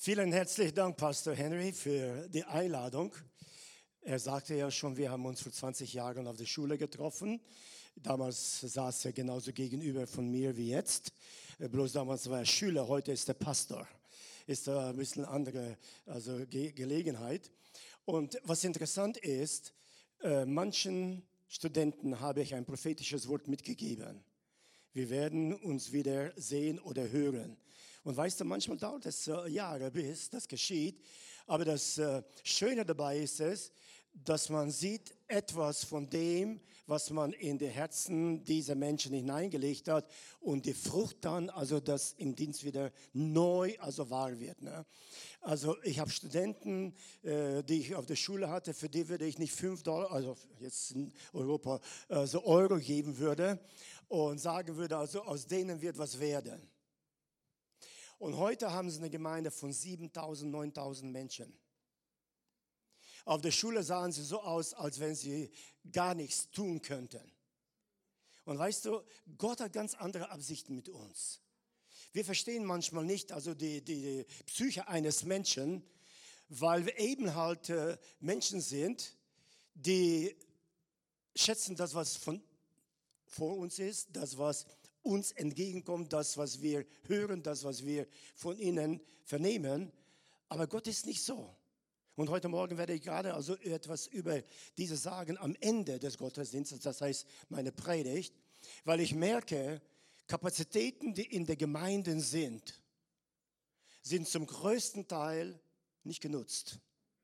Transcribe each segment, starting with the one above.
Vielen herzlichen Dank, Pastor Henry, für die Einladung. Er sagte ja schon, wir haben uns vor 20 Jahren auf der Schule getroffen. Damals saß er genauso gegenüber von mir wie jetzt. Bloß damals war er Schüler, heute ist er Pastor. Ist da ein bisschen andere Gelegenheit. Und was interessant ist, manchen Studenten habe ich ein prophetisches Wort mitgegeben. Wir werden uns wieder sehen oder hören. Und weißt du, manchmal dauert es Jahre, bis das geschieht. Aber das Schöne dabei ist es, dass man sieht etwas von dem, was man in die Herzen dieser Menschen hineingelegt hat und die Frucht dann, also das im Dienst wieder neu, also wahr wird. Ne? Also ich habe Studenten, die ich auf der Schule hatte, für die würde ich nicht $5, also jetzt in Europa, so Euro geben würde und sagen würde, also aus denen wird was werden. Und heute haben sie eine Gemeinde von 7.000, 9.000 Menschen. Auf der Schule sahen sie so aus, als wenn sie gar nichts tun könnten. Und weißt du, Gott hat ganz andere Absichten mit uns. Wir verstehen manchmal nicht also die Psyche eines Menschen, weil wir eben halt Menschen sind, die schätzen das, was vor uns ist, das, was uns entgegenkommt, das, was wir hören, das, was wir von ihnen vernehmen. Aber Gott ist nicht so. Und heute Morgen werde ich gerade also etwas über diese sagen am Ende des Gottesdienstes, das heißt meine Predigt, weil ich merke, Kapazitäten, die in der Gemeinde sind zum größten Teil nicht genutzt.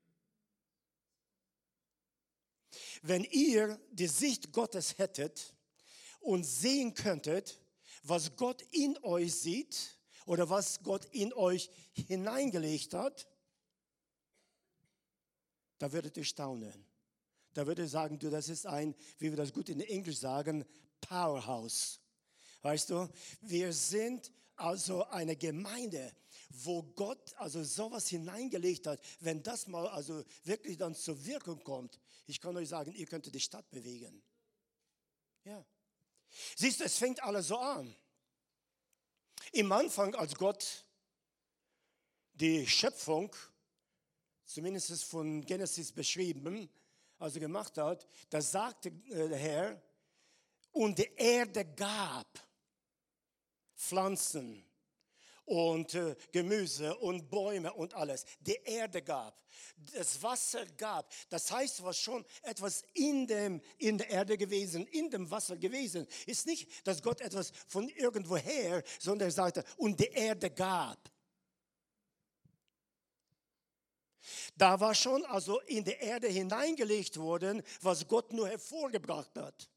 Wenn ihr die Sicht Gottes hättet und sehen könntet, was Gott in euch sieht oder was Gott in euch hineingelegt hat, da würdet ihr staunen. Da würdet ihr sagen, du, das ist ein, wie wir das gut in Englisch sagen, Powerhouse. Weißt du, wir sind also eine Gemeinde, wo Gott also sowas hineingelegt hat. Wenn das mal also wirklich dann zur Wirkung kommt, ich kann euch sagen, ihr könntet die Stadt bewegen. Ja. Siehst du, es fängt alles so an. Im Anfang, als Gott die Schöpfung, zumindest von Genesis beschrieben, also gemacht hat, da sagte der Herr, und die Erde gab Pflanzen und Gemüse und Bäume und alles. Die Erde gab, das Wasser gab. Das heißt, was schon etwas in der Erde gewesen, in dem Wasser gewesen. Ist nicht, dass Gott etwas von irgendwoher, sondern er sagte, und die Erde gab. Da war schon also in die Erde hineingelegt worden, was Gott nur hervorgebracht hat.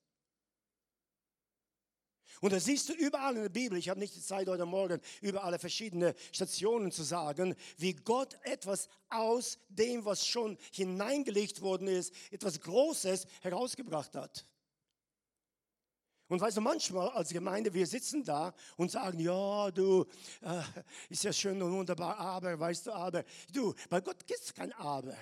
Und das siehst du überall in der Bibel. Ich habe nicht die Zeit heute Morgen, über alle verschiedenen Stationen zu sagen, wie Gott etwas aus dem, was schon hineingelegt worden ist, etwas Großes herausgebracht hat. Und weißt du, manchmal als Gemeinde, wir sitzen da und sagen, ja, du, ist ja schön und wunderbar, aber, weißt du, aber. Du, bei Gott gibt es kein Aber.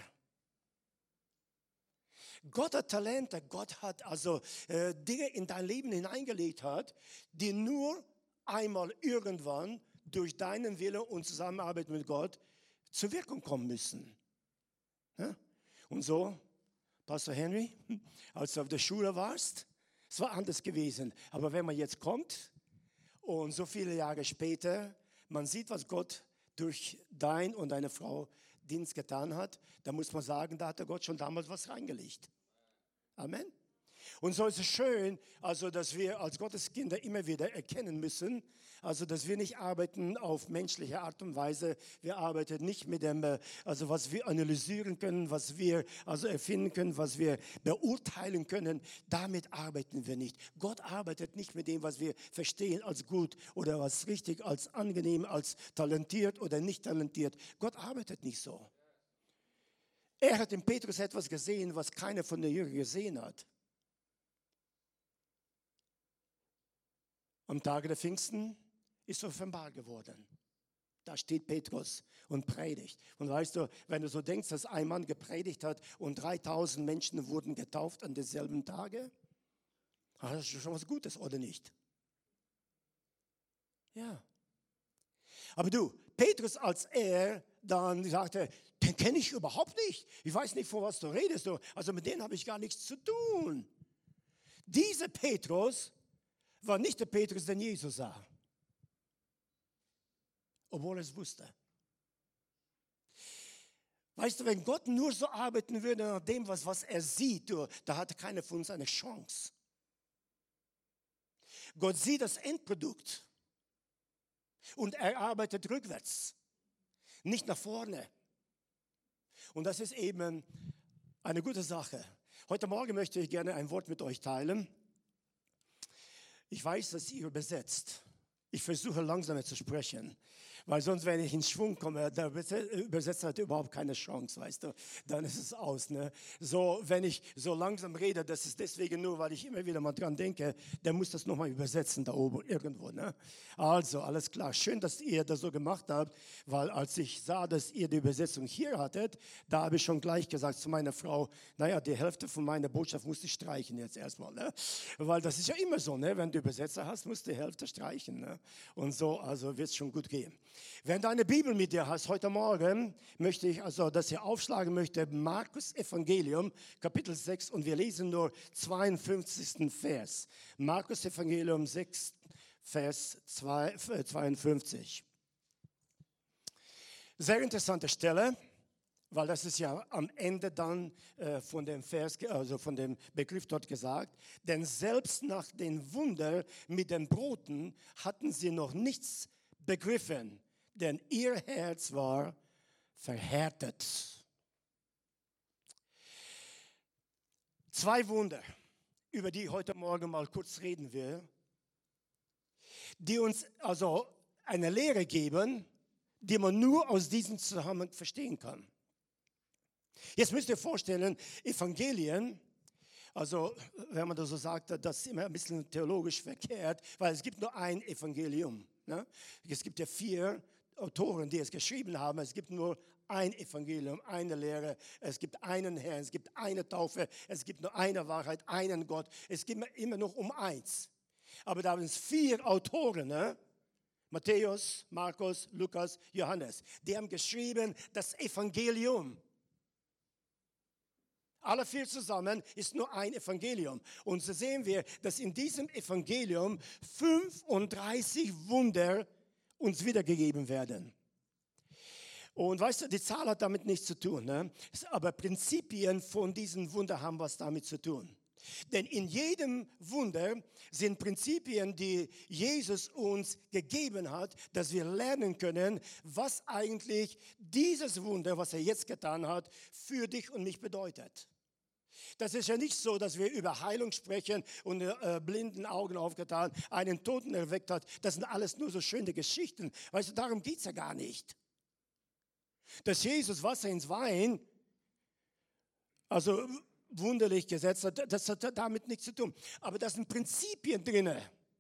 Gott hat Talente, Gott hat also Dinge in dein Leben hineingelegt hat, die nur einmal irgendwann durch deinen Willen und Zusammenarbeit mit Gott zur Wirkung kommen müssen. Ja? Und so, Pastor Henry, als du auf der Schule warst, es war anders gewesen. Aber wenn man jetzt kommt und so viele Jahre später, man sieht, was Gott durch dein und deine Frau Dienst getan hat, dann muss man sagen, da hat der Gott schon damals was reingelegt. Amen. Und so ist es schön, also dass wir als Gotteskinder immer wieder erkennen müssen, also dass wir nicht arbeiten auf menschliche Art und Weise. Wir arbeiten nicht mit dem, also was wir analysieren können, was wir also erfinden können, was wir beurteilen können. Damit arbeiten wir nicht. Gott arbeitet nicht mit dem, was wir verstehen als gut oder als richtig, als angenehm, als talentiert oder nicht talentiert. Gott arbeitet nicht so. Er hat in Petrus etwas gesehen, was keiner von den Jüngern gesehen hat. Am Tage der Pfingsten ist offenbar geworden. Da steht Petrus und predigt. Und weißt du, wenn du so denkst, dass ein Mann gepredigt hat und 3.000 Menschen wurden getauft an denselben Tage, das ist schon was Gutes, oder nicht? Ja. Aber du, Petrus, als er dann sagte, den kenne ich überhaupt nicht. Ich weiß nicht, von was du redest. Also mit denen habe ich gar nichts zu tun. Dieser Petrus war nicht der Petrus, den Jesus sah. Obwohl er es wusste. Weißt du, wenn Gott nur so arbeiten würde nach dem, was er sieht, da hat keiner von uns eine Chance. Gott sieht das Endprodukt und er arbeitet rückwärts, nicht nach vorne. Und das ist eben eine gute Sache. Heute Morgen möchte ich gerne ein Wort mit euch teilen. Ich weiß, dass ihr übersetzt. Ich versuche langsamer zu sprechen, weil sonst, wenn ich in Schwung komme, der Übersetzer hat überhaupt keine Chance, weißt du, dann ist es aus. Ne? So, wenn ich so langsam rede, das ist deswegen nur, weil ich immer wieder mal dran denke, der muss das nochmal übersetzen da oben irgendwo. Ne? Also, alles klar, schön, dass ihr das so gemacht habt, weil als ich sah, dass ihr die Übersetzung hier hattet, da habe ich schon gleich gesagt zu meiner Frau, naja, die Hälfte von meiner Botschaft musste ich streichen jetzt erstmal, ne? Weil das ist ja immer so, ne? Wenn du Übersetzer hast, musst du die Hälfte streichen. Ne? Und so, also wird es schon gut gehen. Wenn du eine Bibel mit dir hast, heute Morgen möchte ich, also dass ihr aufschlagen möchte, Markus Evangelium, Kapitel 6, und wir lesen nur 52. Vers. Markus Evangelium 6, Vers 52. Sehr interessante Stelle, weil das ist ja am Ende dann von dem Vers, also von dem Begriff dort gesagt. Denn selbst nach den Wundern mit den Broten hatten sie noch nichts begriffen, denn ihr Herz war verhärtet. 2 Wunder, über die ich heute Morgen mal kurz reden will, die uns also eine Lehre geben, die man nur aus diesem Zusammenhang verstehen kann. Jetzt müsst ihr vorstellen, Evangelien, also wenn man das so sagt, das ist immer ein bisschen theologisch verkehrt, weil es gibt nur ein Evangelium. Ne? Es gibt ja 4 Autoren, die es geschrieben haben. Es gibt nur ein Evangelium, eine Lehre. Es gibt einen Herrn, es gibt eine Taufe, es gibt nur eine Wahrheit, einen Gott. Es geht immer noch um eins. Aber da haben es 4 Autoren, ne? Matthäus, Markus, Lukas, Johannes. Die haben geschrieben das Evangelium. Alle 4 zusammen ist nur ein Evangelium. Und so sehen wir, dass in diesem Evangelium 35 Wunder uns wiedergegeben werden. Und weißt du, die Zahl hat damit nichts zu tun. Ne? Aber Prinzipien von diesen Wundern haben was damit zu tun. Denn in jedem Wunder sind Prinzipien, die Jesus uns gegeben hat, dass wir lernen können, was eigentlich dieses Wunder, was er jetzt getan hat, für dich und mich bedeutet. Das ist ja nicht so, dass wir über Heilung sprechen und blinden Augen aufgetan, einen Toten erweckt hat. Das sind alles nur so schöne Geschichten. Weißt du, darum geht es ja gar nicht. Dass Jesus Wasser ins Wein, also wunderlich gesetzt hat, das hat damit nichts zu tun. Aber da sind Prinzipien drin.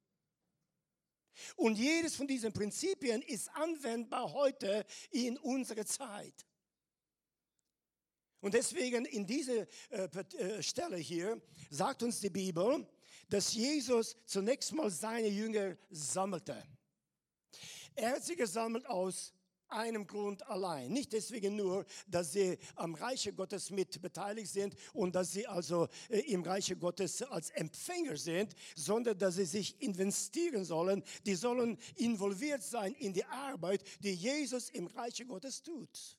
Und jedes von diesen Prinzipien ist anwendbar heute in unserer Zeit. Und deswegen in dieser Stelle hier sagt uns die Bibel, dass Jesus zunächst mal seine Jünger sammelte. Er hat sie gesammelt aus einem Grund allein. Nicht deswegen nur, dass sie am Reiche Gottes mit beteiligt sind und dass sie also im Reiche Gottes als Empfänger sind, sondern dass sie sich investieren sollen. Die sollen involviert sein in die Arbeit, die Jesus im Reiche Gottes tut.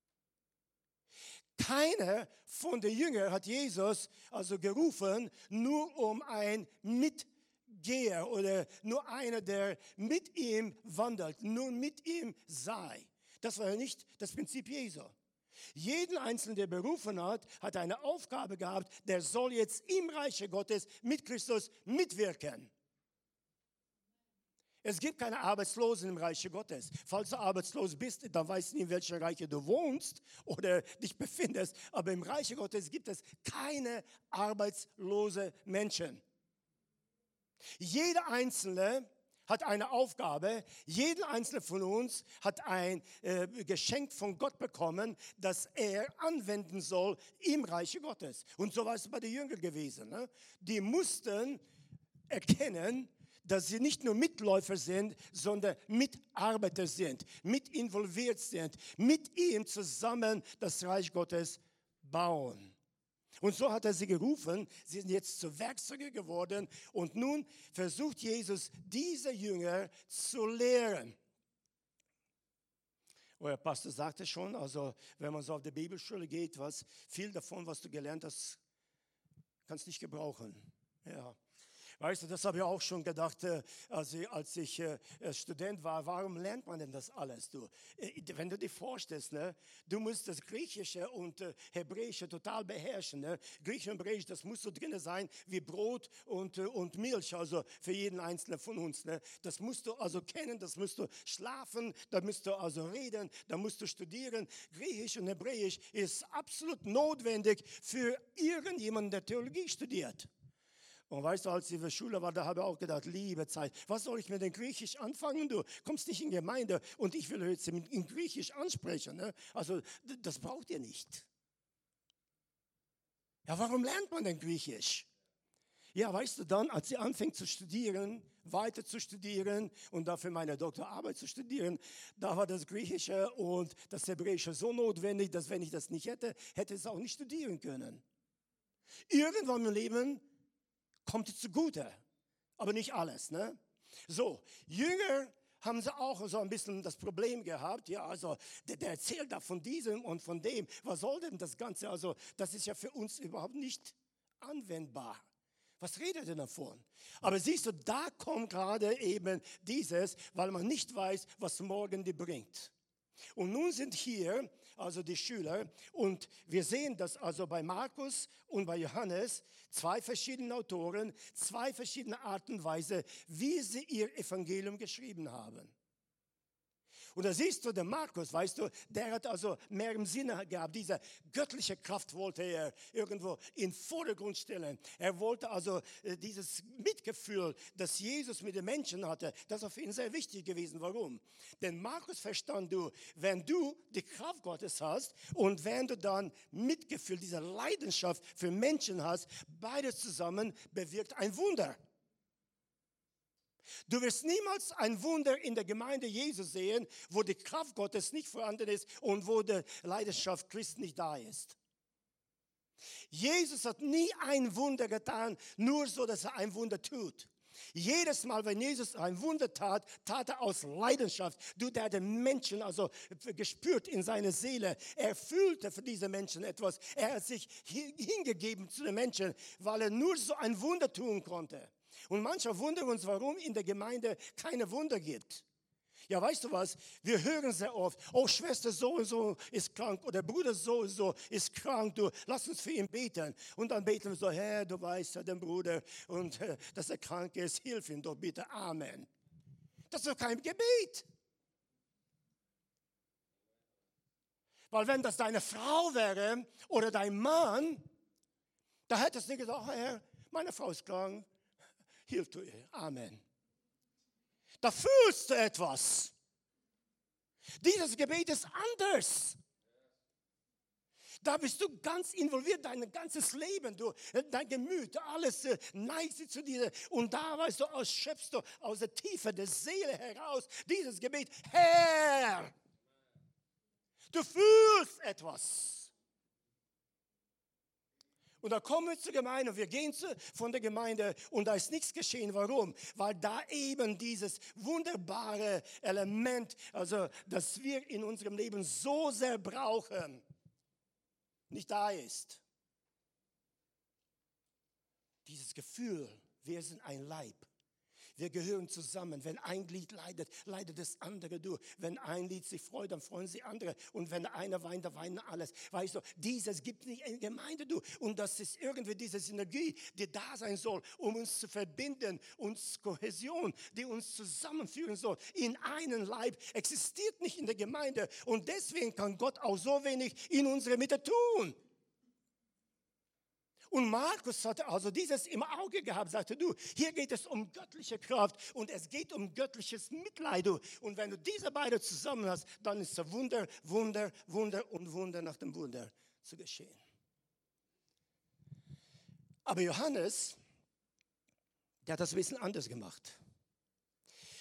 Keiner von den Jüngern hat Jesus also gerufen, nur um ein Mitgeher oder nur einer, der mit ihm wandelt, nur mit ihm sei. Das war ja nicht das Prinzip Jesu. Jeden Einzelnen, der berufen hat, hat eine Aufgabe gehabt, der soll jetzt im Reiche Gottes mit Christus mitwirken. Es gibt keine Arbeitslosen im Reiche Gottes. Falls du arbeitslos bist, dann weißt du nicht, in welchem Reiche du wohnst oder dich befindest. Aber im Reiche Gottes gibt es keine arbeitslose Menschen. Jeder Einzelne hat eine Aufgabe. Jeder Einzelne von uns hat ein Geschenk von Gott bekommen, das er anwenden soll im Reiche Gottes. Und so war es bei den Jüngern gewesen. Ne? Die mussten erkennen, dass sie nicht nur Mitläufer sind, sondern Mitarbeiter sind, mit involviert sind, mit ihm zusammen das Reich Gottes bauen. Und so hat er sie gerufen, sie sind jetzt zu Werkzeuge geworden und nun versucht Jesus, diese Jünger zu lehren. Euer Pastor sagte schon, also wenn man so auf die Bibelschule geht, viel davon, was du gelernt hast, kannst nicht gebrauchen. Ja. Weißt du, das habe ich auch schon gedacht, als ich Student war. Warum lernt man denn das alles? Wenn du dir vorstellst, ne, du musst das Griechische und Hebräische total beherrschen. Ne? Griechisch und Hebräisch, das muss so drin sein wie Brot und Milch, also für jeden Einzelnen von uns. Ne? Das musst du also kennen, das musst du schlafen, da musst du also reden, da musst du studieren. Griechisch und Hebräisch ist absolut notwendig für irgendjemanden, der Theologie studiert. Und weißt du, als ich in der Schule war, da habe ich auch gedacht, liebe Zeit, was soll ich mit dem Griechisch anfangen? Du kommst nicht in Gemeinde und ich will jetzt in Griechisch ansprechen. Ne? Also das braucht ihr nicht. Ja, warum lernt man denn Griechisch? Ja, weißt du, dann, als ich anfing zu studieren, weiter zu studieren und dafür meine Doktorarbeit zu studieren, da war das Griechische und das Hebräische so notwendig, dass wenn ich das nicht hätte, hätte ich es auch nicht studieren können. Irgendwann im Leben kommt es zugute, aber nicht alles. Ne? So, Jünger haben sie auch so ein bisschen das Problem gehabt. Ja, also der erzählt da von diesem und von dem. Was soll denn das Ganze? Also das ist ja für uns überhaupt nicht anwendbar. Was redet er davon? Aber siehst du, da kommt gerade eben dieses, weil man nicht weiß, was morgen die bringt. Und nun sind hier also die Schüler und wir sehen das also bei Markus und bei Johannes, zwei verschiedene Autoren, zwei verschiedene Arten und Weise, wie sie ihr Evangelium geschrieben haben. Und da siehst du, der Markus, weißt du, der hat also mehr im Sinne gehabt. Diese göttliche Kraft wollte er irgendwo in den Vordergrund stellen. Er wollte also dieses Mitgefühl, das Jesus mit den Menschen hatte, das ist für ihn sehr wichtig gewesen. Warum? Denn Markus verstand du, wenn du die Kraft Gottes hast und wenn du dann Mitgefühl, diese Leidenschaft für Menschen hast, beides zusammen bewirkt ein Wunder. Du wirst niemals ein Wunder in der Gemeinde Jesu sehen, wo die Kraft Gottes nicht vorhanden ist und wo die Leidenschaft Christi nicht da ist. Jesus hat nie ein Wunder getan, nur so, dass er ein Wunder tut. Jedes Mal, wenn Jesus ein Wunder tat, tat er aus Leidenschaft. Der hat den Menschen also gespürt in seine Seele. Er fühlte für diese Menschen etwas. Er hat sich hingegeben zu den Menschen, weil er nur so ein Wunder tun konnte. Und manche wundern uns, warum in der Gemeinde keine Wunder gibt. Ja, weißt du was? Wir hören sehr oft, oh, Schwester so und so ist krank oder Bruder so und so ist krank, du, lass uns für ihn beten. Und dann beten wir so, Herr, du weißt ja den Bruder und dass er krank ist, hilf ihm doch bitte, Amen. Das ist doch kein Gebet. Weil wenn das deine Frau wäre oder dein Mann, da hättest du nicht gesagt, oh, Herr, meine Frau ist krank, hilf du ihr, Amen. Da fühlst du etwas. Dieses Gebet ist anders. Da bist du ganz involviert, dein ganzes Leben, dein Gemüt, alles neigt sich zu dir. Und da, weißt du, schöpfst du aus der Tiefe der Seele heraus dieses Gebet, Herr. Du fühlst etwas. Und da kommen wir zur Gemeinde, wir gehen von der Gemeinde und da ist nichts geschehen. Warum? Weil da eben dieses wunderbare Element, also das wir in unserem Leben so sehr brauchen, nicht da ist. Dieses Gefühl, wir sind ein Leib. Wir gehören zusammen. Wenn ein Glied leidet, leidet das andere durch. Wenn ein Glied sich freut, dann freuen sich andere. Und wenn einer weint, dann weinen alles. Weißt du, dieses gibt nicht in der Gemeinde durch. Und das ist irgendwie diese Synergie, die da sein soll, um uns zu verbinden, uns Kohäsion, die uns zusammenführen soll. In einen Leib existiert nicht in der Gemeinde. Und deswegen kann Gott auch so wenig in unserer Mitte tun. Und Markus hatte also dieses im Auge gehabt, sagte, du, hier geht es um göttliche Kraft und es geht um göttliches Mitleid. Und wenn du diese beiden zusammen hast, dann ist es Wunder, Wunder, Wunder und Wunder nach dem Wunder zu geschehen. Aber Johannes, der hat das ein bisschen anders gemacht.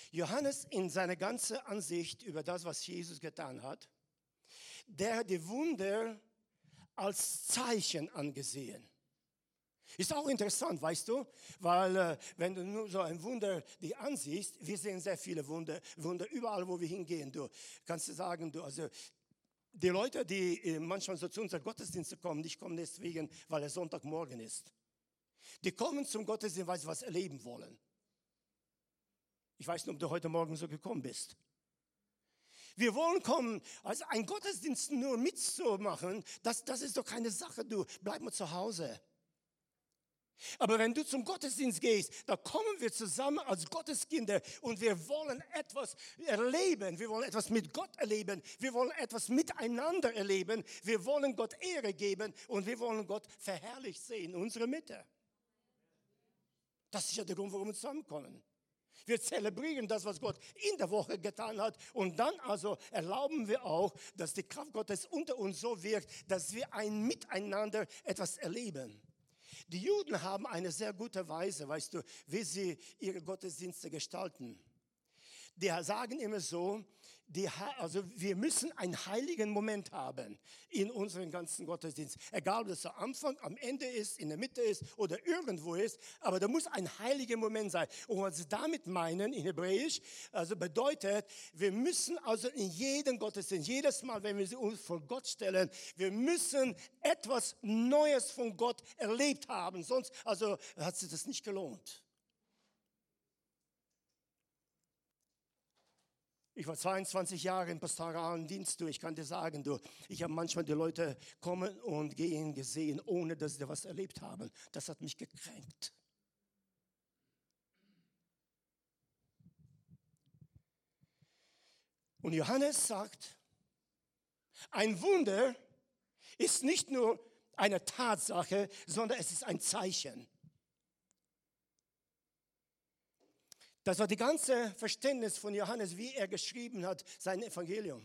Johannes in seiner ganzen Ansicht über das, was Jesus getan hat, der hat die Wunder als Zeichen angesehen. Ist auch interessant, weißt du, weil wenn du nur so ein Wunder dir ansiehst, wir sehen sehr viele Wunder überall, wo wir hingehen. Du kannst du sagen, also die Leute, die manchmal so zu unseren Gottesdiensten kommen, nicht kommen deswegen, weil es Sonntagmorgen ist. Die kommen zum Gottesdienst, weil sie was erleben wollen. Ich weiß nicht, ob du heute Morgen so gekommen bist. Wir wollen kommen, also einen Gottesdienst nur mitzumachen, das ist doch keine Sache, du bleib mal zu Hause. Aber wenn du zum Gottesdienst gehst, da kommen wir zusammen als Gotteskinder und wir wollen etwas erleben. Wir wollen etwas mit Gott erleben. Wir wollen etwas miteinander erleben. Wir wollen Gott Ehre geben und wir wollen Gott verherrlicht sehen in unserer Mitte. Das ist ja der Grund, warum wir zusammenkommen. Wir zelebrieren das, was Gott in der Woche getan hat. Und dann also erlauben wir auch, dass die Kraft Gottes unter uns so wirkt, dass wir ein Miteinander etwas erleben. Die Juden haben eine sehr gute Weise, weißt du, wie sie ihre Gottesdienste gestalten. Die sagen immer so, also wir müssen einen heiligen Moment haben in unserem ganzen Gottesdienst. Egal, ob das am Anfang, am Ende ist, in der Mitte ist oder irgendwo ist, aber da muss ein heiliger Moment sein. Und was sie damit meinen in Hebräisch, also bedeutet, wir müssen also in jedem Gottesdienst, jedes Mal, wenn wir uns vor Gott stellen, wir müssen etwas Neues von Gott erlebt haben. Sonst also hat sich das nicht gelohnt. Ich war 22 Jahre im pastoralen Dienst. Ich kann dir sagen, ich habe manchmal die Leute kommen und gehen gesehen, ohne dass sie was erlebt haben. Das hat mich gekränkt. Und Johannes sagt, ein Wunder ist nicht nur eine Tatsache, sondern es ist ein Zeichen. Das war die ganze Verständnis von Johannes, wie er geschrieben hat, sein Evangelium.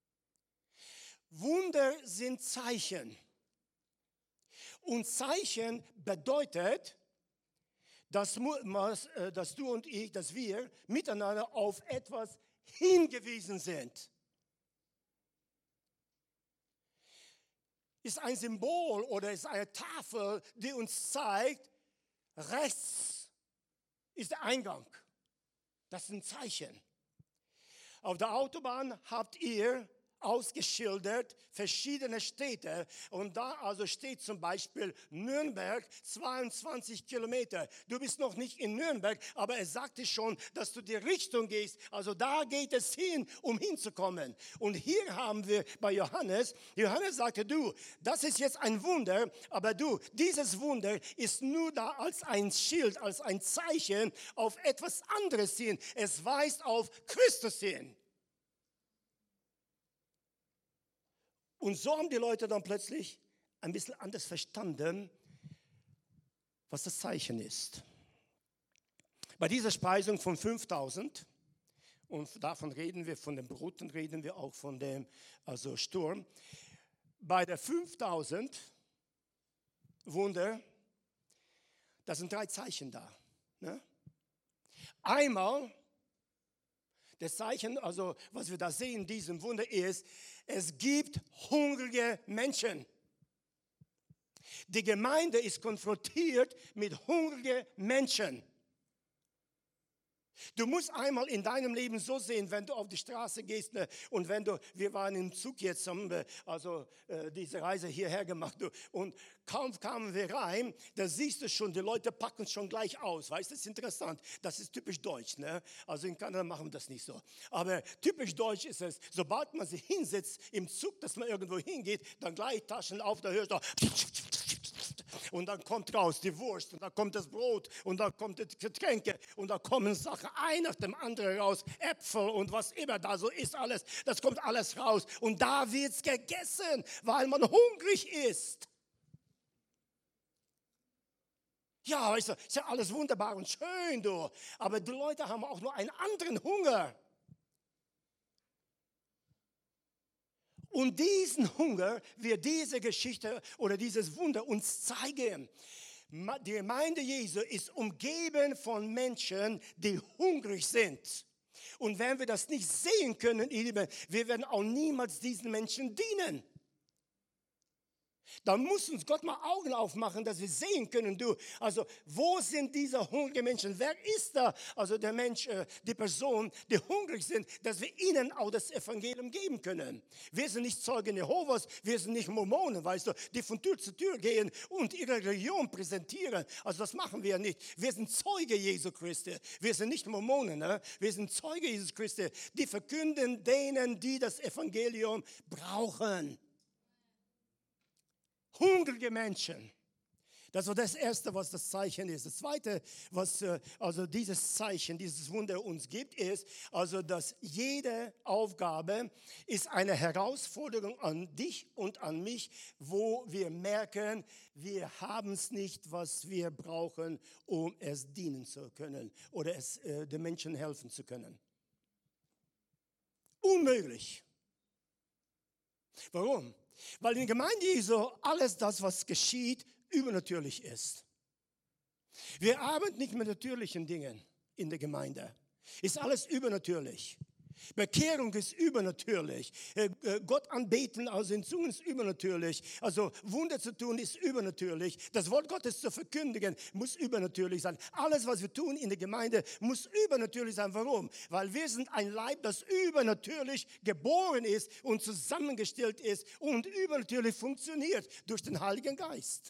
Wunder sind Zeichen. Und Zeichen bedeutet, dass du und ich, dass wir miteinander auf etwas hingewiesen sind. Ist ein Symbol oder ist eine Tafel, die uns zeigt, rechts ist der Eingang. Das ist ein Zeichen. Auf der Autobahn habt ihr ausgeschildert verschiedene Städte und da also steht zum Beispiel Nürnberg 22 Kilometer. Du bist noch nicht in Nürnberg, aber es sagte schon, dass du die Richtung gehst. Also da geht es hin, um hinzukommen. Und hier haben wir bei Johannes sagte, das ist jetzt ein Wunder, aber dieses Wunder ist nur da als ein Schild, als ein Zeichen auf etwas anderes hin. Es weist auf Christus hin. Und so haben die Leute dann plötzlich ein bisschen anders verstanden, was das Zeichen ist. Bei dieser Speisung von 5000, und davon reden wir, von den Broten reden wir auch von dem Sturm. Bei der 5000 Wunder, da sind 3 Zeichen da. Ne? Einmal, das Zeichen, also was wir da sehen in diesem Wunder ist, es gibt hungrige Menschen. Die Gemeinde ist konfrontiert mit hungrigen Menschen. Du musst einmal in deinem Leben so sehen, wenn du auf die Straße gehst und wir waren im Zug jetzt, haben wir diese Reise hierher gemacht und kaum kamen wir rein, da siehst du schon, die Leute packen schon gleich aus, weißt du, das ist interessant, das ist typisch deutsch, ne? Also in Kanada machen wir das nicht so, aber typisch deutsch ist es, sobald man sich hinsetzt im Zug, dass man irgendwo hingeht, dann gleich Taschen auf, da hörst du und dann kommt raus die Wurst und dann kommt das Brot und dann kommt die Getränke und dann kommen Sachen ein nach dem anderen raus, Äpfel und was immer da so ist alles, das kommt alles raus und da wird's gegessen, weil man hungrig ist. Ja, weißt du, ist ja alles wunderbar und schön, aber die Leute haben auch nur einen anderen Hunger. Und diesen Hunger wird diese Geschichte oder dieses Wunder uns zeigen. Die Gemeinde Jesu ist umgeben von Menschen, die hungrig sind. Und wenn wir das nicht sehen können, ihr Lieben, wir werden auch niemals diesen Menschen dienen. Da muss uns Gott mal Augen aufmachen, dass wir sehen können, also wo sind diese hungrigen Menschen? Wer ist da? Also der Mensch, die Person, die hungrig sind, dass wir ihnen auch das Evangelium geben können. Wir sind nicht Zeugen Jehovas, wir sind nicht Mormonen, weißt du, die von Tür zu Tür gehen und ihre Religion präsentieren. Also das machen wir nicht. Wir sind Zeuge Jesu Christi. Wir sind nicht Mormonen, ne? Wir sind Zeuge Jesus Christi. Die verkünden denen, die das Evangelium brauchen. Hungrige Menschen. Das war das Erste, was das Zeichen ist. Das Zweite, was also dieses Zeichen, dieses Wunder uns gibt, ist, also dass jede Aufgabe ist eine Herausforderung an dich und an mich, wo wir merken, wir haben es nicht, was wir brauchen, um es dienen zu können oder es den Menschen helfen zu können. Unmöglich. Warum? Weil in der Gemeinde Jesu alles das, was geschieht, übernatürlich ist. Wir arbeiten nicht mit natürlichen Dingen in der Gemeinde. Ist alles übernatürlich. Bekehrung ist übernatürlich. Gott anbeten, also in Zungen ist übernatürlich. Also Wunder zu tun ist übernatürlich. Das Wort Gottes zu verkündigen muss übernatürlich sein. Alles, was wir tun in der Gemeinde, muss übernatürlich sein. Warum? Weil wir sind ein Leib, das übernatürlich geboren ist und zusammengestellt ist und übernatürlich funktioniert durch den Heiligen Geist.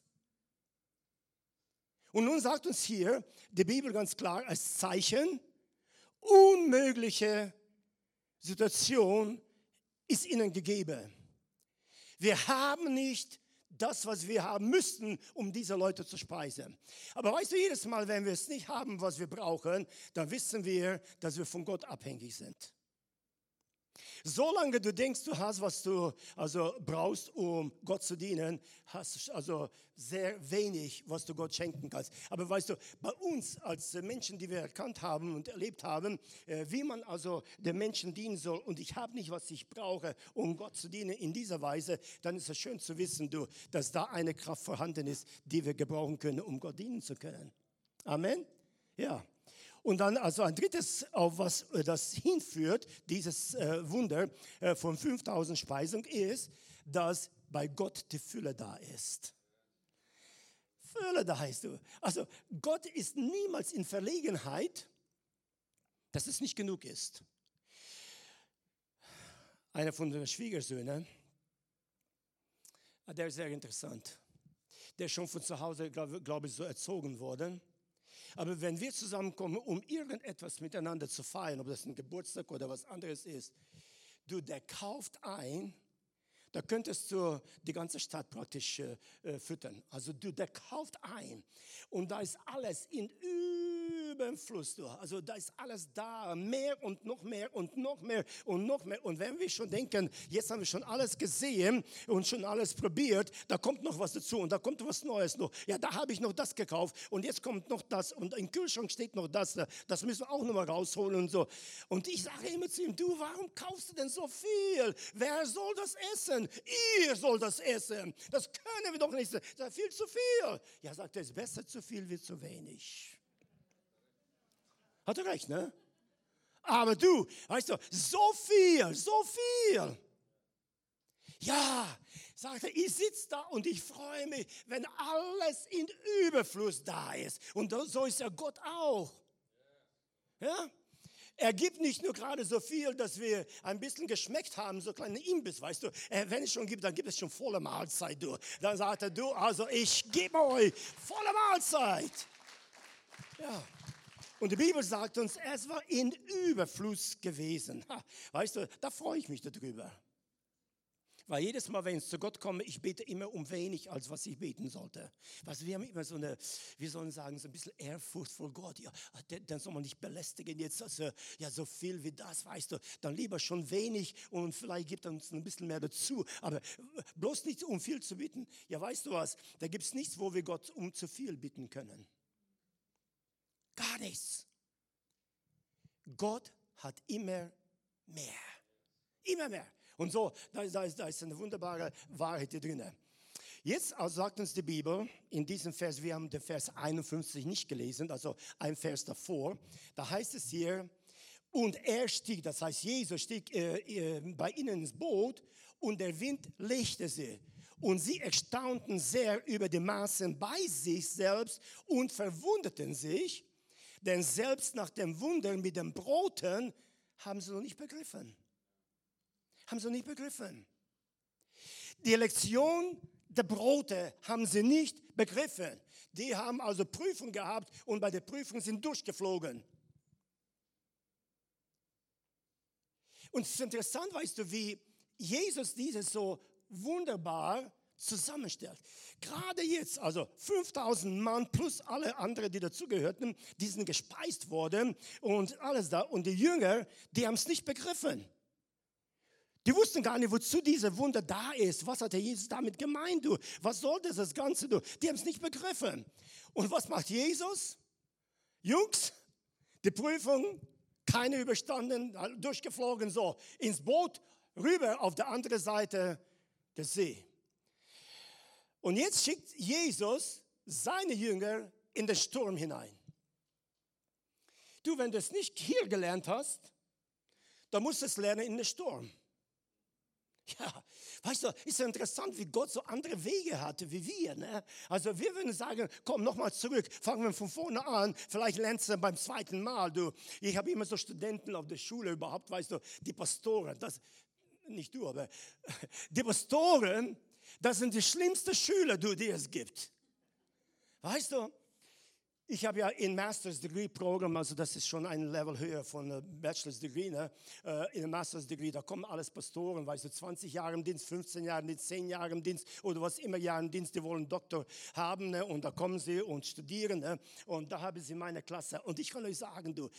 Und nun sagt uns hier die Bibel ganz klar als Zeichen, unmögliche Situation ist ihnen gegeben. Wir haben nicht das, was wir haben müssten, um diese Leute zu speisen. Aber weißt du, jedes Mal, wenn wir es nicht haben, was wir brauchen, dann wissen wir, dass wir von Gott abhängig sind. Solange du denkst, du hast, was du also brauchst, um Gott zu dienen, hast du also sehr wenig, was du Gott schenken kannst. Aber weißt du, bei uns als Menschen, die wir erkannt haben und erlebt haben, wie man also den Menschen dienen soll, und ich habe nicht, was ich brauche, um Gott zu dienen in dieser Weise, dann ist es schön zu wissen, dass da eine Kraft vorhanden ist, die wir gebrauchen können, um Gott dienen zu können. Amen? Ja. Und dann also ein drittes, auf was das hinführt, dieses Wunder von 5000 Speisung ist, dass bei Gott die Fülle da ist. Fülle da heißt du. Also Gott ist niemals in Verlegenheit, dass es nicht genug ist. Einer von den Schwiegersöhnen, der ist sehr interessant. Der ist schon von zu Hause, glaube ich, so erzogen worden. Aber wenn wir zusammenkommen, um irgendetwas miteinander zu feiern, ob das ein Geburtstag oder was anderes ist, der kauft ein, da könntest du die ganze Stadt praktisch füttern. Also der kauft ein und da ist alles in Überfluss. Also da ist alles da, mehr und noch mehr und noch mehr und noch mehr. Und wenn wir schon denken, jetzt haben wir schon alles gesehen und schon alles probiert, da kommt noch was dazu und da kommt was Neues noch. Ja, da habe ich noch das gekauft und jetzt kommt noch das und im Kühlschrank steht noch das. Das müssen wir auch noch mal rausholen und so. Und ich sage immer zu ihm, warum kaufst du denn so viel? Wer soll das essen? Ihr sollt das essen. Das können wir doch nicht. Das ist viel zu viel. Ja, sagt er, es ist besser zu viel wie zu wenig. Hat er recht, ne? Aber weißt du, so viel. Ja, sagt er, ich sitze da und ich freue mich, wenn alles in Überfluss da ist. Und so ist ja Gott auch. Ja? Er gibt nicht nur gerade so viel, dass wir ein bisschen geschmeckt haben, so kleine Imbiss, weißt du. Wenn es schon gibt, dann gibt es schon volle Mahlzeit, Dann sagt er, also ich gebe euch volle Mahlzeit. Ja. Und die Bibel sagt uns, es war in Überfluss gewesen. Weißt du, da freue ich mich darüber. Weil jedes Mal, wenn ich zu Gott komme, ich bete immer um wenig, als was ich beten sollte. Weißt du, wir haben immer so eine, wir sollen sagen, so ein bisschen Ehrfurcht vor Gott. Ja, dann soll man nicht belästigen jetzt, also, ja, so viel wie das, weißt du. Dann lieber schon wenig und vielleicht gibt er uns ein bisschen mehr dazu. Aber bloß nicht um viel zu bitten. Ja, weißt du was, da gibt es nichts, wo wir Gott um zu viel bitten können. Gar nichts. Gott hat immer mehr. Immer mehr. Und so, da ist eine wunderbare Wahrheit hier drin. Jetzt also sagt uns die Bibel in diesem Vers, wir haben den Vers 51 nicht gelesen, also ein Vers davor, da heißt es hier, Und er stieg, das heißt, Jesus stieg bei ihnen ins Boot und der Wind legte sie. Und sie erstaunten sehr über die Maßen bei sich selbst und verwunderten sich, denn selbst nach dem Wunder mit den Broten haben sie noch nicht begriffen. Haben sie nicht begriffen. Die Lektion der Brote haben sie nicht begriffen. Die haben also Prüfung gehabt und bei der Prüfung sind durchgeflogen. Und es ist interessant, weißt du, wie Jesus dieses so wunderbar zusammenstellt. Gerade jetzt, also 5000 Mann plus alle anderen, die dazugehörten, die sind gespeist worden und alles da. Und die Jünger, die haben es nicht begriffen. Die wussten gar nicht, wozu diese Wunder da ist. Was hat der Jesus damit gemeint, du? Was soll das Ganze, du? Die haben es nicht begriffen. Und was macht Jesus? Jungs, die Prüfung, keine überstanden, durchgeflogen, so ins Boot, rüber auf der anderen Seite der See. Und jetzt schickt Jesus seine Jünger in den Sturm hinein. Du, wenn du es nicht hier gelernt hast, dann musst du es lernen in den Sturm. Ja, weißt du, ist ja interessant, wie Gott so andere Wege hatte wie wir. Ne? Also wir würden sagen, komm, nochmal zurück, fangen wir von vorne an, vielleicht lernst du beim zweiten Mal. Du. Ich habe immer so Studenten auf der Schule überhaupt, weißt du, die Pastoren, das, nicht du, aber die Pastoren, das sind die schlimmsten Schüler, die es gibt. Weißt du, ich habe ja in Master's Degree Programm, also das ist schon ein Level höher von Bachelor's Degree, ne? In der Master's Degree, da kommen alles Pastoren, weißt du, 20 Jahre im Dienst, 15 Jahre im Dienst, 10 Jahre im Dienst oder was immer Jahre im Dienst, die wollen einen Doktor haben, ne? Und da kommen sie und studieren, ne? Und da haben sie meine Klasse und ich kann euch sagen, du,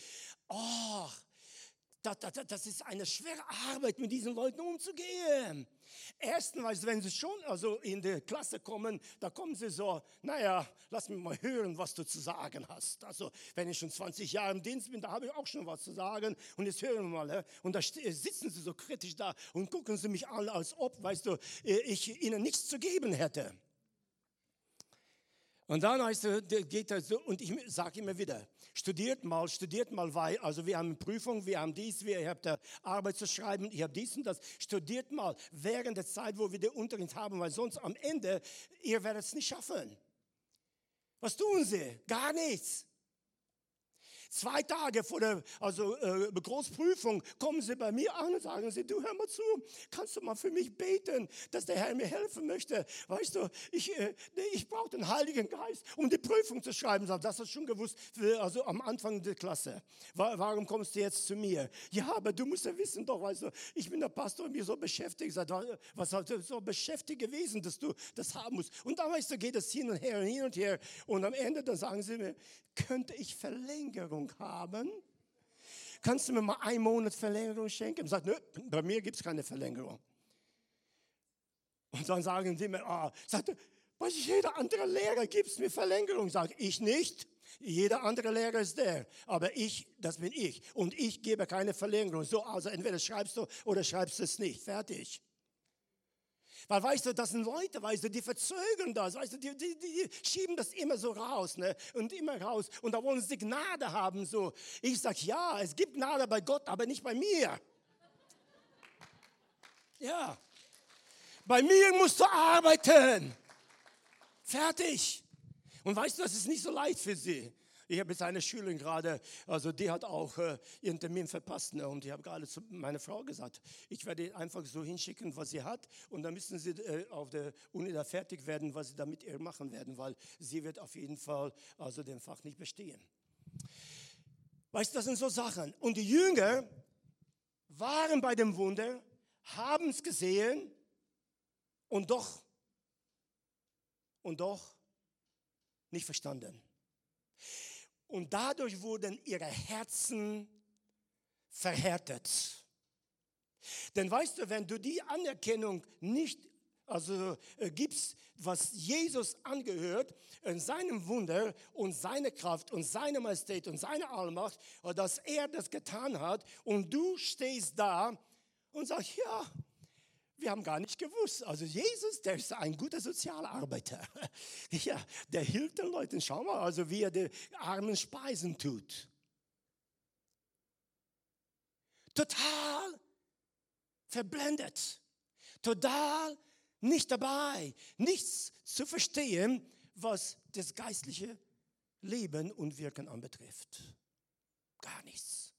das ist eine schwere Arbeit, mit diesen Leuten umzugehen. Erstens, weißt du, wenn sie schon also in die Klasse kommen, da kommen sie so, naja, lass mich mal hören, was du zu sagen hast. Also, wenn ich schon 20 Jahre im Dienst bin, da habe ich auch schon was zu sagen. Und jetzt hören wir mal. Und da sitzen sie so kritisch da und gucken sie mich an, als ob, weißt du, ich ihnen nichts zu geben hätte. Und dann heißt er, geht er so, und ich sage immer wieder, studiert mal, weil, also wir haben eine Prüfung, wir haben dies, ihr habt Arbeit zu schreiben, ihr habt dies und das. Studiert mal während der Zeit, wo wir den Unterricht haben, weil sonst am Ende, ihr werdet es nicht schaffen. Was tun sie? Gar nichts. 2 Tage vor der Großprüfung kommen sie bei mir an und sagen sie, du hör mal zu, kannst du mal für mich beten, dass der Herr mir helfen möchte. Weißt du, ich brauche den Heiligen Geist, um die Prüfung zu schreiben. Das hast du schon gewusst, also am Anfang der Klasse. Warum kommst du jetzt zu mir? Ja, aber du musst ja wissen doch, weißt du, ich bin der Pastor und mich so beschäftigt. Was hat so beschäftigt gewesen, dass du das haben musst? Und dann, weißt du, geht es hin und her. Und am Ende, dann sagen sie mir, könnte ich Verlängerung haben? Kannst du mir mal 1 Monat Verlängerung schenken? Ich sage, nö, bei mir gibt es keine Verlängerung. Und dann sagen die mir, bei jeder andere Lehrer gibt es mir Verlängerung. Sage ich nicht. Jeder andere Lehrer ist der. Aber das bin ich. Und ich gebe keine Verlängerung. So, also entweder schreibst du oder schreibst du es nicht. Fertig. Weil, weißt du, das sind Leute, weißt du, die verzögern das, weißt du, die schieben das immer so raus, ne, und immer raus. Und da wollen sie Gnade haben, so. Ich sage, ja, es gibt Gnade bei Gott, aber nicht bei mir. Ja. Bei mir musst du arbeiten. Fertig. Und weißt du, das ist nicht so leicht für sie. Ich habe jetzt eine Schülerin gerade, also die hat auch ihren Termin verpasst. Ne? Und ich habe gerade zu meiner Frau gesagt, ich werde einfach so hinschicken, was sie hat. Und dann müssen sie auf der Uni da fertig werden, was sie da mit ihr machen werden. Weil sie wird auf jeden Fall also den Fach nicht bestehen. Weißt du, das sind so Sachen. Und die Jünger waren bei dem Wunder, haben es gesehen und doch nicht verstanden. Und dadurch wurden ihre Herzen verhärtet. Denn weißt du, wenn du die Anerkennung nicht gibst, was Jesus angehört, in seinem Wunder und seine Kraft und seine Majestät und seine Allmacht, dass er das getan hat und du stehst da und sagst, ja, wir haben gar nicht gewusst. Also Jesus, der ist ein guter Sozialarbeiter. Ja, der hilft den Leuten. Schau mal, also wie er die Armen speisen tut. total verblendet, total nicht dabei, nichts zu verstehen, was das geistliche Leben und Wirken anbetrifft. Gar nichts.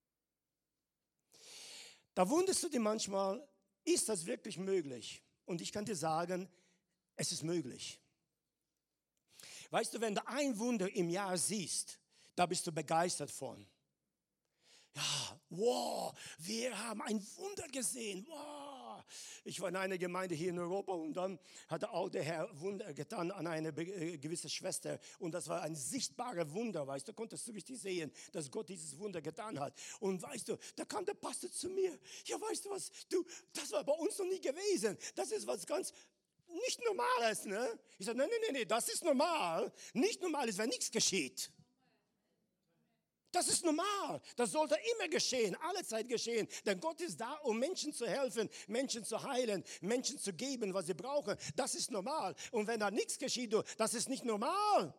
Da wunderst du dich manchmal, ist das wirklich möglich? Und ich kann dir sagen, es ist möglich. Weißt du, wenn du ein Wunder im Jahr siehst, da bist du begeistert von. Ja, wow, wir haben ein Wunder gesehen. Wow. Ich war in einer Gemeinde hier in Europa und dann hat auch der Herr Wunder getan an eine gewisse Schwester. Und das war ein sichtbares Wunder, weißt du, konntest du richtig sehen, dass Gott dieses Wunder getan hat. Und weißt du, da kam der Pastor zu mir. Ja, weißt du was, das war bei uns noch nie gewesen. Das ist was ganz nicht Normales, ne? Ich sage, nein, das ist normal. Nicht normal ist, wenn nichts geschieht. Das ist normal. Das sollte immer geschehen, alle Zeit geschehen. Denn Gott ist da, um Menschen zu helfen, Menschen zu heilen, Menschen zu geben, was sie brauchen. Das ist normal. Und wenn da nichts geschieht, das ist nicht normal.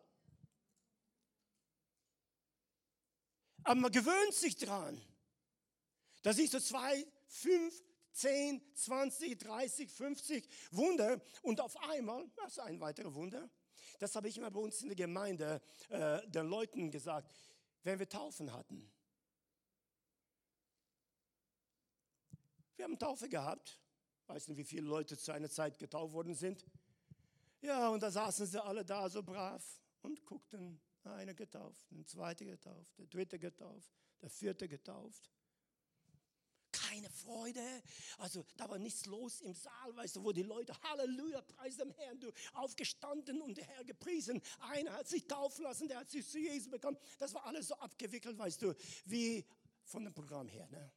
Aber man gewöhnt sich dran. Da siehst du 2, 5, 10, 20, 30, 50 Wunder. Und auf einmal, das ist ein weiteres Wunder. Das habe ich immer bei uns in der Gemeinde den Leuten gesagt. Wenn wir Taufen hatten. Wir haben Taufe gehabt. Weiß nicht, wie viele Leute zu einer Zeit getauft worden sind. Ja, und da saßen sie alle da so brav und guckten. Einer getauft, ein zweiter getauft, der dritte getauft, der vierte getauft. Keine Freude. Also da war nichts los im Saal, weißt du, wo die Leute, Halleluja, preis dem Herrn, du aufgestanden und der Herr gepriesen. Einer hat sich taufen lassen, der hat sich zu Jesus bekommen. Das war alles so abgewickelt, weißt du, wie von dem Programm her. Ne?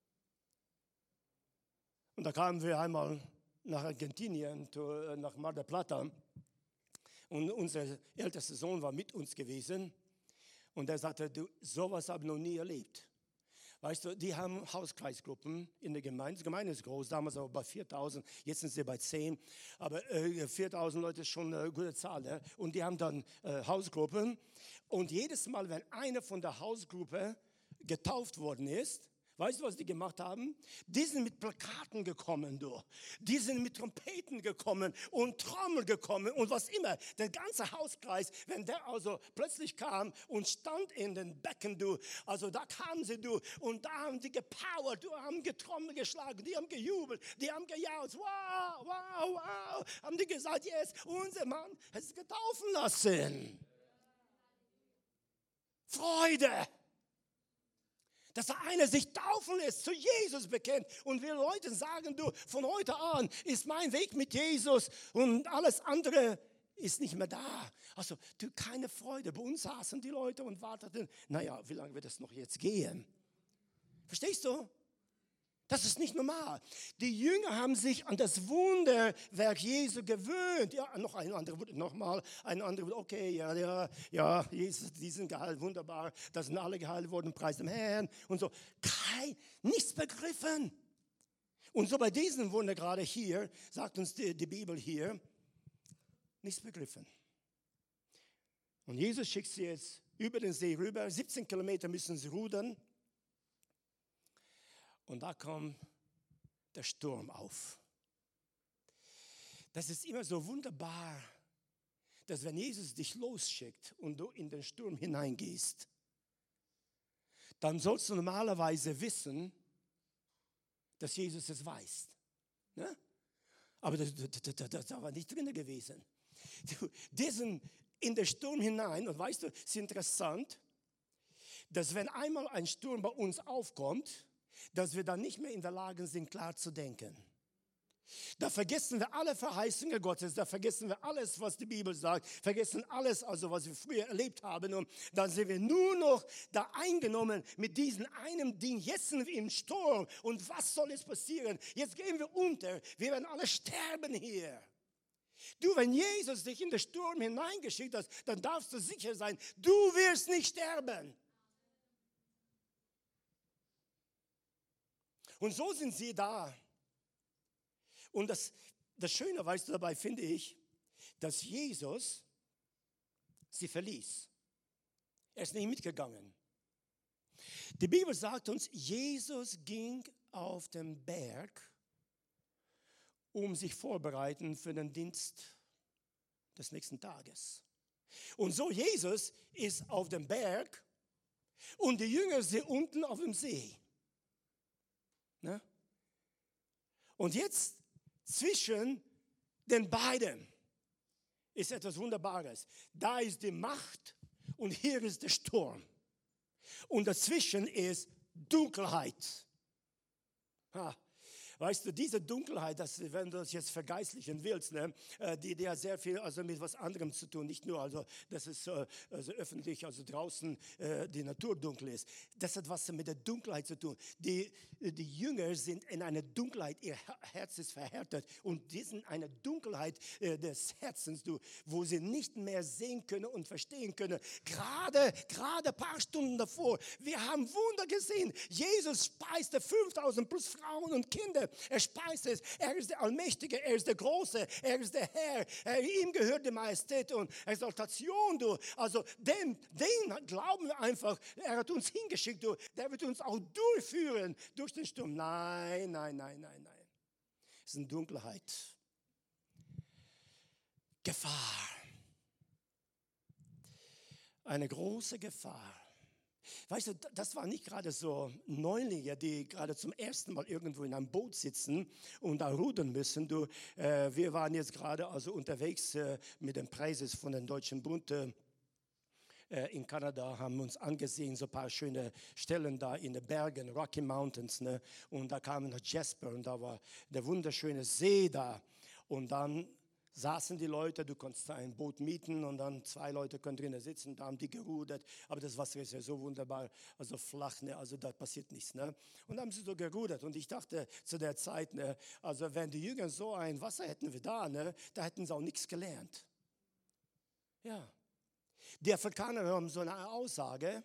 Und da kamen wir einmal nach Argentinien, nach Mar del Plata. Und unser ältester Sohn war mit uns gewesen. Und er sagte, sowas habe ich noch nie erlebt. Weißt du, die haben Hauskreisgruppen in der Gemeinde. Die Gemeinde ist groß, damals aber bei 4.000, jetzt sind sie bei 10. Aber 4.000 Leute ist schon eine gute Zahl. Ne? Und die haben dann Hausgruppen. Und jedes Mal, wenn einer von der Hausgruppe getauft worden ist, weißt du, was die gemacht haben? Die sind mit Plakaten gekommen, du. Die sind mit Trompeten gekommen und Trommel gekommen und was immer. Der ganze Hauskreis, wenn der also plötzlich kam und stand in den Becken, du. Also da kamen sie, du. Und da haben die gepowert, du, haben Getrommel geschlagen, die haben gejubelt, die haben gejault. Wow, wow, wow. Haben die gesagt, yes, unser Mann hat es getaufen lassen. Freude. Dass der eine sich taufen lässt, zu Jesus bekennt. Und wir Leute sagen, du, von heute an ist mein Weg mit Jesus und alles andere ist nicht mehr da. Also, du, keine Freude. Bei uns saßen die Leute und warteten, naja, wie lange wird das noch jetzt gehen? Verstehst du? Das ist nicht normal. Die Jünger haben sich an das Wunderwerk Jesu gewöhnt. Ja, noch ein anderer, okay, ja, Jesus, die sind geheilt, wunderbar. Da sind alle geheilt worden, preis dem Herrn und so. Nichts begriffen. Und so bei diesem Wunder gerade hier, sagt uns die Bibel hier, nichts begriffen. Und Jesus schickt sie jetzt über den See rüber. 17 Kilometer müssen sie rudern. Und da kommt der Sturm auf. Das ist immer so wunderbar, dass wenn Jesus dich losschickt und du in den Sturm hineingehst, dann sollst du normalerweise wissen, dass Jesus es weiß. Ne? Aber das war nicht drin gewesen. Die sind in den Sturm hinein und weißt du, es ist interessant, dass wenn einmal ein Sturm bei uns aufkommt, dass wir dann nicht mehr in der Lage sind, klar zu denken. Da vergessen wir alle Verheißungen Gottes, da vergessen wir alles, was die Bibel sagt, vergessen alles, also was wir früher erlebt haben. Und dann sind wir nur noch da eingenommen mit diesem einen Ding. Jetzt sind wir im Sturm und was soll jetzt passieren? Jetzt gehen wir unter, wir werden alle sterben hier. Du, wenn Jesus dich in den Sturm hineingeschickt hat, dann darfst du sicher sein, du wirst nicht sterben. Und so sind sie da. Und das Schöne, weißt du, dabei finde ich, dass Jesus sie verließ. Er ist nicht mitgegangen. Die Bibel sagt uns, Jesus ging auf den Berg, um sich vorzubereiten für den Dienst des nächsten Tages. Und so Jesus ist auf dem Berg und die Jünger sind unten auf dem See. Ne? Und jetzt zwischen den beiden ist etwas Wunderbares. Da ist die Macht und hier ist der Sturm. Und dazwischen ist Dunkelheit. Ha. Weißt du, diese Dunkelheit, wenn du das jetzt vergeistlichen willst, ne, die hat sehr viel also mit was anderem zu tun. Nicht nur, also, dass es also öffentlich, also draußen die Natur dunkel ist. Das hat was mit der Dunkelheit zu tun. Die Jünger sind in einer Dunkelheit, ihr Herz ist verhärtet. Und die sind in einer Dunkelheit des Herzens, wo sie nicht mehr sehen können und verstehen können. Gerade ein paar Stunden davor, wir haben Wunder gesehen. Jesus speiste 5000 plus Frauen und Kinder. Er speist es. Er ist der Allmächtige, er ist der Große, er ist der Herr. Ihm gehört die Majestät und Exaltation. Also den glauben wir einfach. Er hat uns hingeschickt. Der wird uns auch durchführen durch den Sturm. Nein. Es ist eine Dunkelheit. Gefahr. Eine große Gefahr. Weißt du, das waren nicht gerade so Neulinge, die gerade zum ersten Mal irgendwo in einem Boot sitzen und da rudern müssen. Wir waren jetzt gerade also unterwegs mit den Preisen von den Deutschen Bund in Kanada, haben uns angesehen, so ein paar schöne Stellen da in den Bergen, Rocky Mountains. Ne? Und da kam nach Jasper und da war der wunderschöne See da. Und dann saßen die Leute, du konntest ein Boot mieten und dann 2 Leute können drinnen sitzen, da haben die gerudert, aber das Wasser ist ja so wunderbar, also flach, ne? Also da passiert nichts. Ne? Und dann haben sie so gerudert und ich dachte zu der Zeit, ne? Also wenn die Jünger so ein Wasser hätten wie da, ne? Da hätten sie auch nichts gelernt. Ja, die Afrikaner haben so eine Aussage,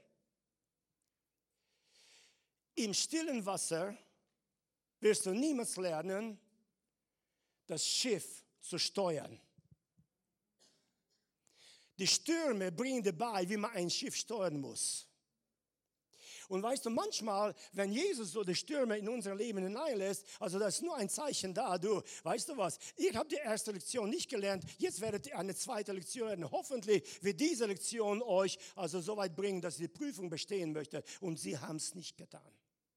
im stillen Wasser wirst du niemals lernen, das Schiff zu steuern. Die Stürme bringen dir bei, wie man ein Schiff steuern muss. Und weißt du, manchmal, wenn Jesus so die Stürme in unser Leben hineinlässt, also das ist nur ein Zeichen da, weißt du was, ihr habt die erste Lektion nicht gelernt, jetzt werdet ihr eine zweite Lektion lernen. Hoffentlich wird diese Lektion euch also so weit bringen, dass ihr die Prüfung bestehen möchtet. Und sie haben es nicht getan.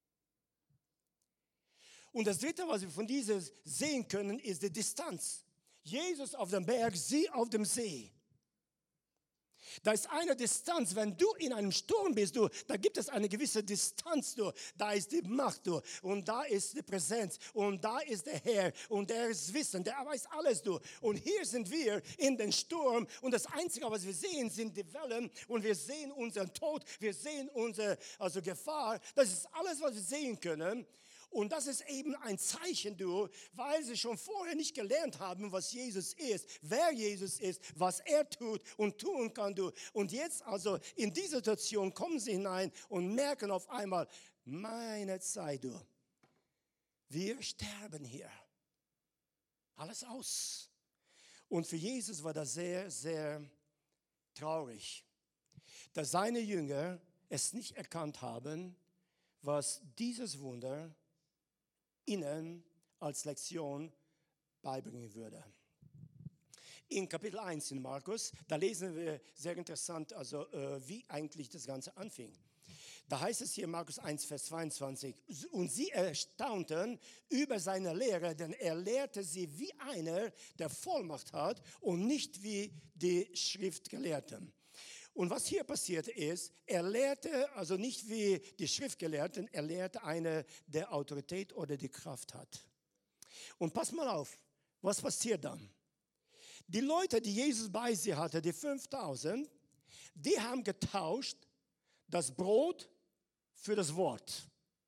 Und das Dritte, was wir von dieses sehen können, ist die Distanz. Jesus auf dem Berg, sie auf dem See. Da ist eine Distanz, wenn du in einem Sturm bist, da gibt es eine gewisse Distanz, da ist die Macht, und da ist die Präsenz, und da ist der Herr, und der ist Wissen, der weiß alles, Und hier sind wir in den Sturm, und das Einzige, was wir sehen, sind die Wellen, und wir sehen unseren Tod, wir sehen unsere Gefahr, das ist alles, was wir sehen können. Und das ist eben ein Zeichen, weil sie schon vorher nicht gelernt haben, was Jesus ist, wer Jesus ist, was er tut und tun kann. Und jetzt also in diese Situation kommen sie hinein und merken auf einmal, meine Zeit, wir sterben hier. Alles aus. Und für Jesus war das sehr, sehr traurig, dass seine Jünger es nicht erkannt haben, was dieses Wunder ihnen als Lektion beibringen würde. In Kapitel 1 in Markus, da lesen wir sehr interessant, also wie eigentlich das Ganze anfing. Da heißt es hier in Markus 1, Vers 22, und sie erstaunten über seine Lehre, denn er lehrte sie wie einer, der Vollmacht hat und nicht wie die Schriftgelehrten. Und was hier passiert ist, er lehrte, also nicht wie die Schriftgelehrten, er lehrte eine, der Autorität oder die Kraft hat. Und pass mal auf, was passiert dann? Die Leute, die Jesus bei sich hatte, die 5000, die haben getauscht das Brot für das Wort.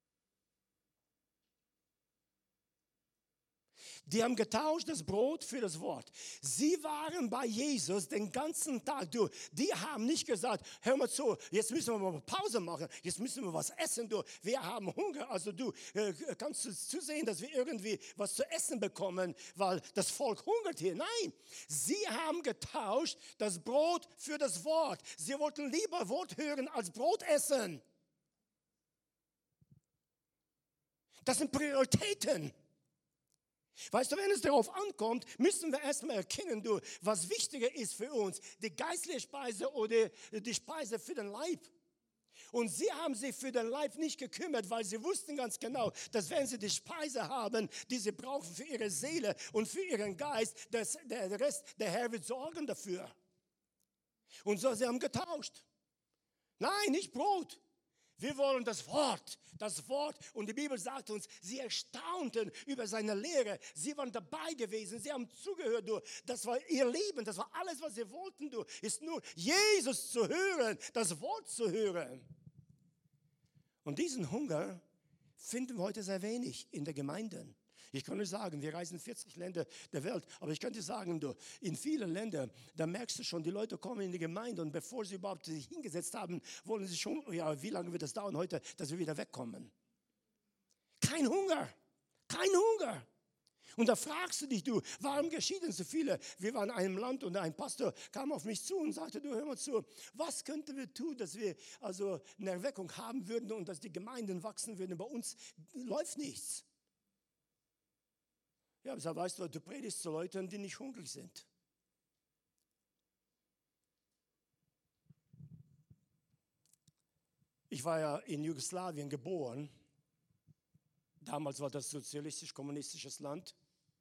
Die haben getauscht das Brot für das Wort. Sie waren bei Jesus den ganzen Tag. Die haben nicht gesagt, hör mal zu, jetzt müssen wir mal Pause machen, jetzt müssen wir was essen. Wir haben Hunger. Also kannst du zusehen, dass wir irgendwie was zu essen bekommen, weil das Volk hungert hier. Nein, sie haben getauscht das Brot für das Wort. Sie wollten lieber Wort hören als Brot essen. Das sind Prioritäten. Weißt du, wenn es darauf ankommt, müssen wir erstmal erkennen, was wichtiger ist für uns, die geistliche Speise oder die Speise für den Leib. Und sie haben sich für den Leib nicht gekümmert, weil sie wussten ganz genau, dass wenn sie die Speise haben, die sie brauchen für ihre Seele und für ihren Geist, der Rest, der Herr wird sorgen dafür. Und so, sie haben getauscht. Nein, nicht Brot. Wir wollen das Wort. Und die Bibel sagt uns, sie erstaunten über seine Lehre. Sie waren dabei gewesen, sie haben zugehört. Das war ihr Leben, das war alles, was sie wollten. Ist nur Jesus zu hören, das Wort zu hören. Und diesen Hunger finden wir heute sehr wenig in der Gemeinde. Ich kann nicht sagen, wir reisen in 40 Länder der Welt, aber ich könnte sagen, in vielen Ländern, da merkst du schon, die Leute kommen in die Gemeinde und bevor sie überhaupt sich hingesetzt haben, wollen sie schon, ja, wie lange wird das dauern heute, dass wir wieder wegkommen? Kein Hunger, kein Hunger. Und da fragst du dich, warum geschieht denn so viele? Wir waren in einem Land und ein Pastor kam auf mich zu und sagte, hör mal zu, was könnten wir tun, dass wir also eine Erweckung haben würden und dass die Gemeinden wachsen würden? Bei uns läuft nichts. Ja, ich sage, weißt du predigst zu Leuten, die nicht hungrig sind. Ich war ja in Jugoslawien geboren. Damals war das sozialistisch-kommunistisches Land.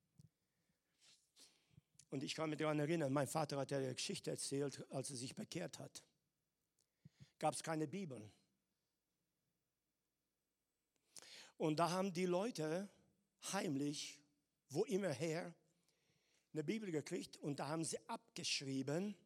Und ich kann mich daran erinnern, mein Vater hat ja eine Geschichte erzählt, als er sich bekehrt hat. Gab es keine Bibeln. Und da haben die Leute heimlich, wo immer her, eine Bibel gekriegt und da haben sie abgeschrieben,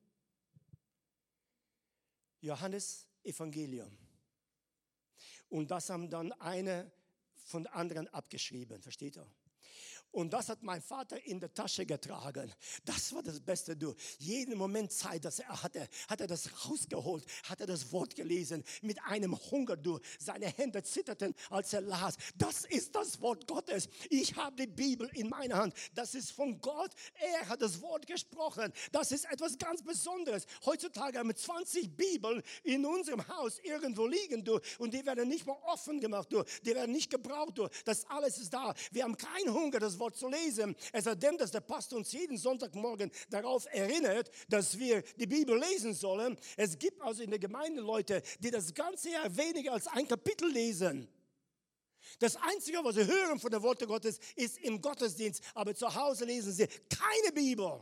Johannes Evangelium. Und das haben dann eine von den anderen abgeschrieben, versteht ihr? Und das hat mein Vater in der Tasche getragen. Das war das Beste, Jeden Moment Zeit, dass hat er das rausgeholt, hat er das Wort gelesen, mit einem Hunger, Seine Hände zitterten, als er las. Das ist das Wort Gottes. Ich habe die Bibel in meiner Hand. Das ist von Gott. Er hat das Wort gesprochen. Das ist etwas ganz Besonderes. Heutzutage haben wir 20 Bibeln in unserem Haus irgendwo liegen, und die werden nicht mal offen gemacht, Die werden nicht gebraucht, Das alles ist da. Wir haben keinen Hunger, das Wort zu lesen. Es sei denn, dass der Pastor uns jeden Sonntagmorgen darauf erinnert, dass wir die Bibel lesen sollen. Es gibt also in der Gemeinde Leute, die das ganze Jahr weniger als ein Kapitel lesen. Das Einzige, was sie hören von der Worte Gottes, ist im Gottesdienst. Aber zu Hause lesen sie keine Bibel.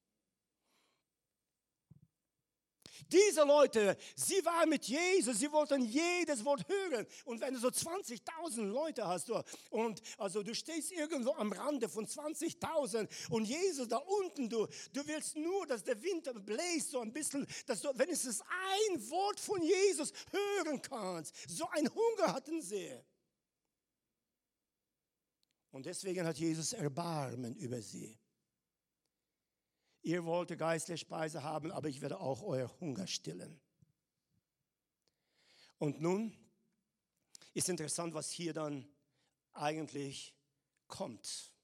Diese Leute, sie waren mit Jesus, sie wollten jedes Wort hören. Und wenn du so 20.000 Leute hast, und also du stehst irgendwo am Rande von 20.000 und Jesus da unten, du willst nur, dass der Wind bläst so ein bisschen, dass du wenigstens ein Wort von Jesus hören kannst. So einen Hunger hatten sie. Und deswegen hat Jesus Erbarmen über sie. Ihr wollt geistliche Speise haben, aber ich werde auch euer Hunger stillen. Und nun ist interessant, was hier dann eigentlich kommt.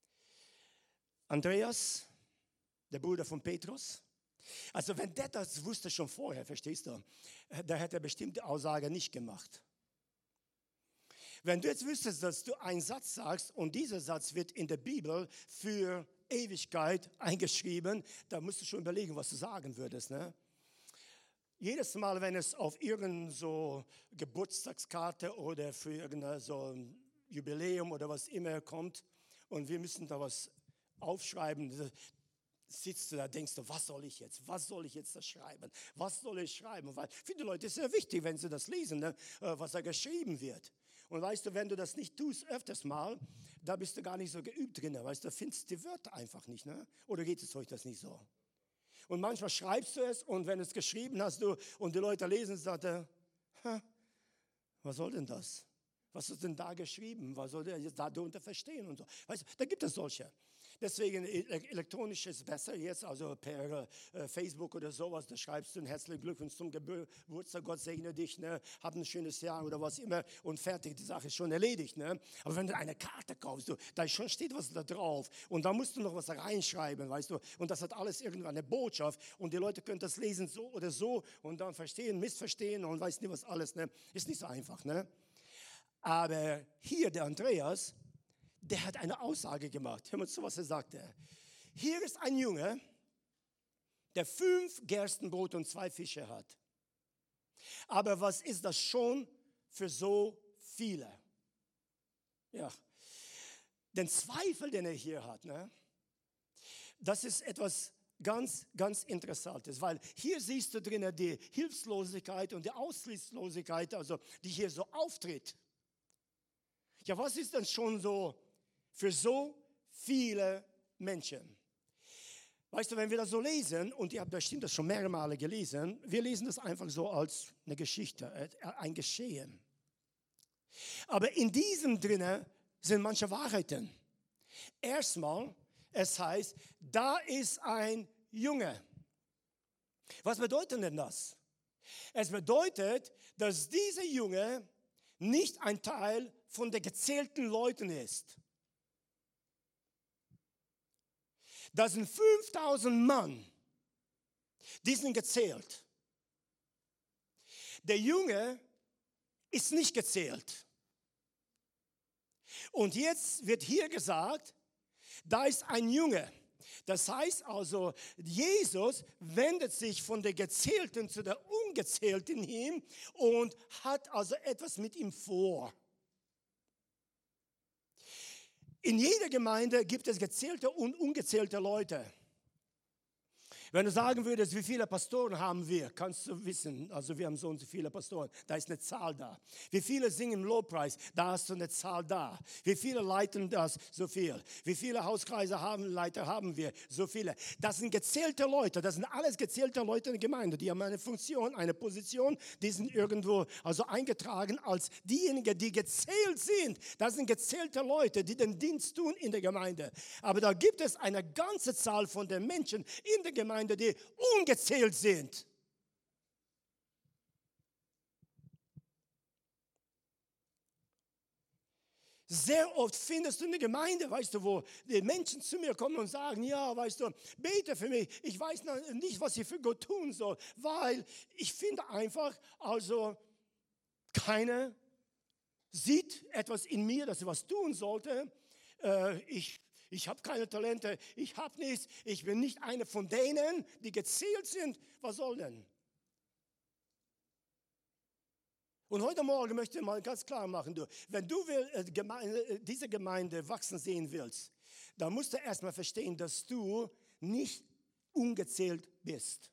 Andreas, der Bruder von Petrus, also wenn der das wusste schon vorher, verstehst du, da hätte er bestimmte Aussage nicht gemacht. Wenn du jetzt wüsstest, dass du einen Satz sagst und dieser Satz wird in der Bibel für Ewigkeit eingeschrieben, da musst du schon überlegen, was du sagen würdest. Ne? Jedes Mal, wenn es auf irgendeine so Geburtstagskarte oder für irgendein so Jubiläum oder was immer kommt und wir müssen da was aufschreiben, sitzt du da, denkst du, was soll ich jetzt da schreiben? Was soll ich schreiben? Weil für die Leute ist es ja wichtig, wenn sie das lesen, ne, was da geschrieben wird. Und weißt du, wenn du das nicht tust, öfters mal, da bist du gar nicht so geübt drin. Weißt du, findest die Wörter einfach nicht. Ne? Oder geht es euch das nicht so? Und manchmal schreibst du es und wenn du es geschrieben hast und die Leute lesen, sagt er, was soll denn das? Was ist denn da geschrieben? Was soll der jetzt darunter verstehen? Und so. Weißt du, da gibt es solche. Deswegen elektronisch ist besser jetzt, also per Facebook oder sowas, da schreibst du einen herzlichen Glückwunsch zum Geburtstag, Gott segne dich, ne? Hab ein schönes Jahr oder was immer und fertig, die Sache ist schon erledigt. Ne? Aber wenn du eine Karte kaufst, da schon steht was da drauf und da musst du noch was da reinschreiben, weißt du, und das hat alles irgendwann eine Botschaft und die Leute können das lesen so oder so und dann verstehen, missverstehen und weiß nicht was alles, ne? Ist nicht so einfach, ne? Aber hier der Andreas, der hat eine Aussage gemacht. Hör mal zu, was er sagte. Hier ist ein Junge, der 5 Gerstenbrot und 2 Fische hat. Aber was ist das schon für so viele? Ja, den Zweifel, den er hier hat, ne? Das ist etwas ganz, ganz Interessantes, weil hier siehst du drinnen die Hilflosigkeit und die Aussichtslosigkeit, also die hier so auftritt. Ja, was ist denn schon so für so viele Menschen? Weißt du, wenn wir das so lesen, und ihr habt bestimmt das schon mehrere Male gelesen, wir lesen das einfach so als eine Geschichte, ein Geschehen. Aber in diesem drinnen sind manche Wahrheiten. Erstmal, es heißt, da ist ein Junge. Was bedeutet denn das? Es bedeutet, dass dieser Junge nicht ein Teil von den gezählten Leuten ist. Das sind 5000 Mann, die sind gezählt. Der Junge ist nicht gezählt. Und jetzt wird hier gesagt, da ist ein Junge. Das heißt also, Jesus wendet sich von der Gezählten zu der Ungezählten hin und hat also etwas mit ihm vor. In jeder Gemeinde gibt es gezählte und ungezählte Leute. Wenn du sagen würdest, wie viele Pastoren haben wir, kannst du wissen, also wir haben so und so viele Pastoren, da ist eine Zahl da. Wie viele singen im Lobpreis, da hast du eine Zahl da. Wie viele leiten das, so viel. Wie viele Hauskreise Leiter haben wir, so viele. Das sind gezählte Leute, das sind alles gezählte Leute in der Gemeinde. Die haben eine Funktion, eine Position, die sind irgendwo also eingetragen als diejenigen, die gezählt sind. Das sind gezählte Leute, die den Dienst tun in der Gemeinde. Aber da gibt es eine ganze Zahl von den Menschen in der Gemeinde, die ungezählt sind. Sehr oft findest du in der Gemeinde, weißt du, wo die Menschen zu mir kommen und sagen, ja, weißt du, bete für mich. Ich weiß nicht, was ich für Gott tun soll, weil ich finde einfach, also keiner sieht etwas in mir, dass er was tun sollte. Ich habe keine Talente, ich habe nichts, ich bin nicht einer von denen, die gezählt sind. Was soll denn? Und heute Morgen möchte ich mal ganz klar machen, wenn du diese Gemeinde wachsen sehen willst, dann musst du erstmal verstehen, dass du nicht ungezählt bist.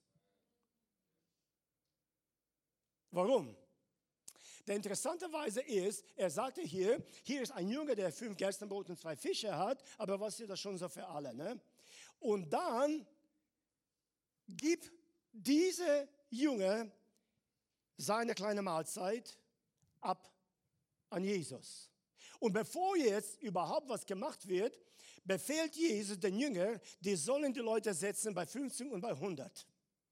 Warum? Der interessanterweise ist, er sagte hier ist ein Junge, der 5 Gerstenbrot und 2 Fische hat, aber was ist das schon so für alle? Ne? Und dann gibt dieser Junge seine kleine Mahlzeit ab an Jesus. Und bevor jetzt überhaupt was gemacht wird, befehlt Jesus den Jünger, die sollen die Leute setzen bei 50 und bei 100.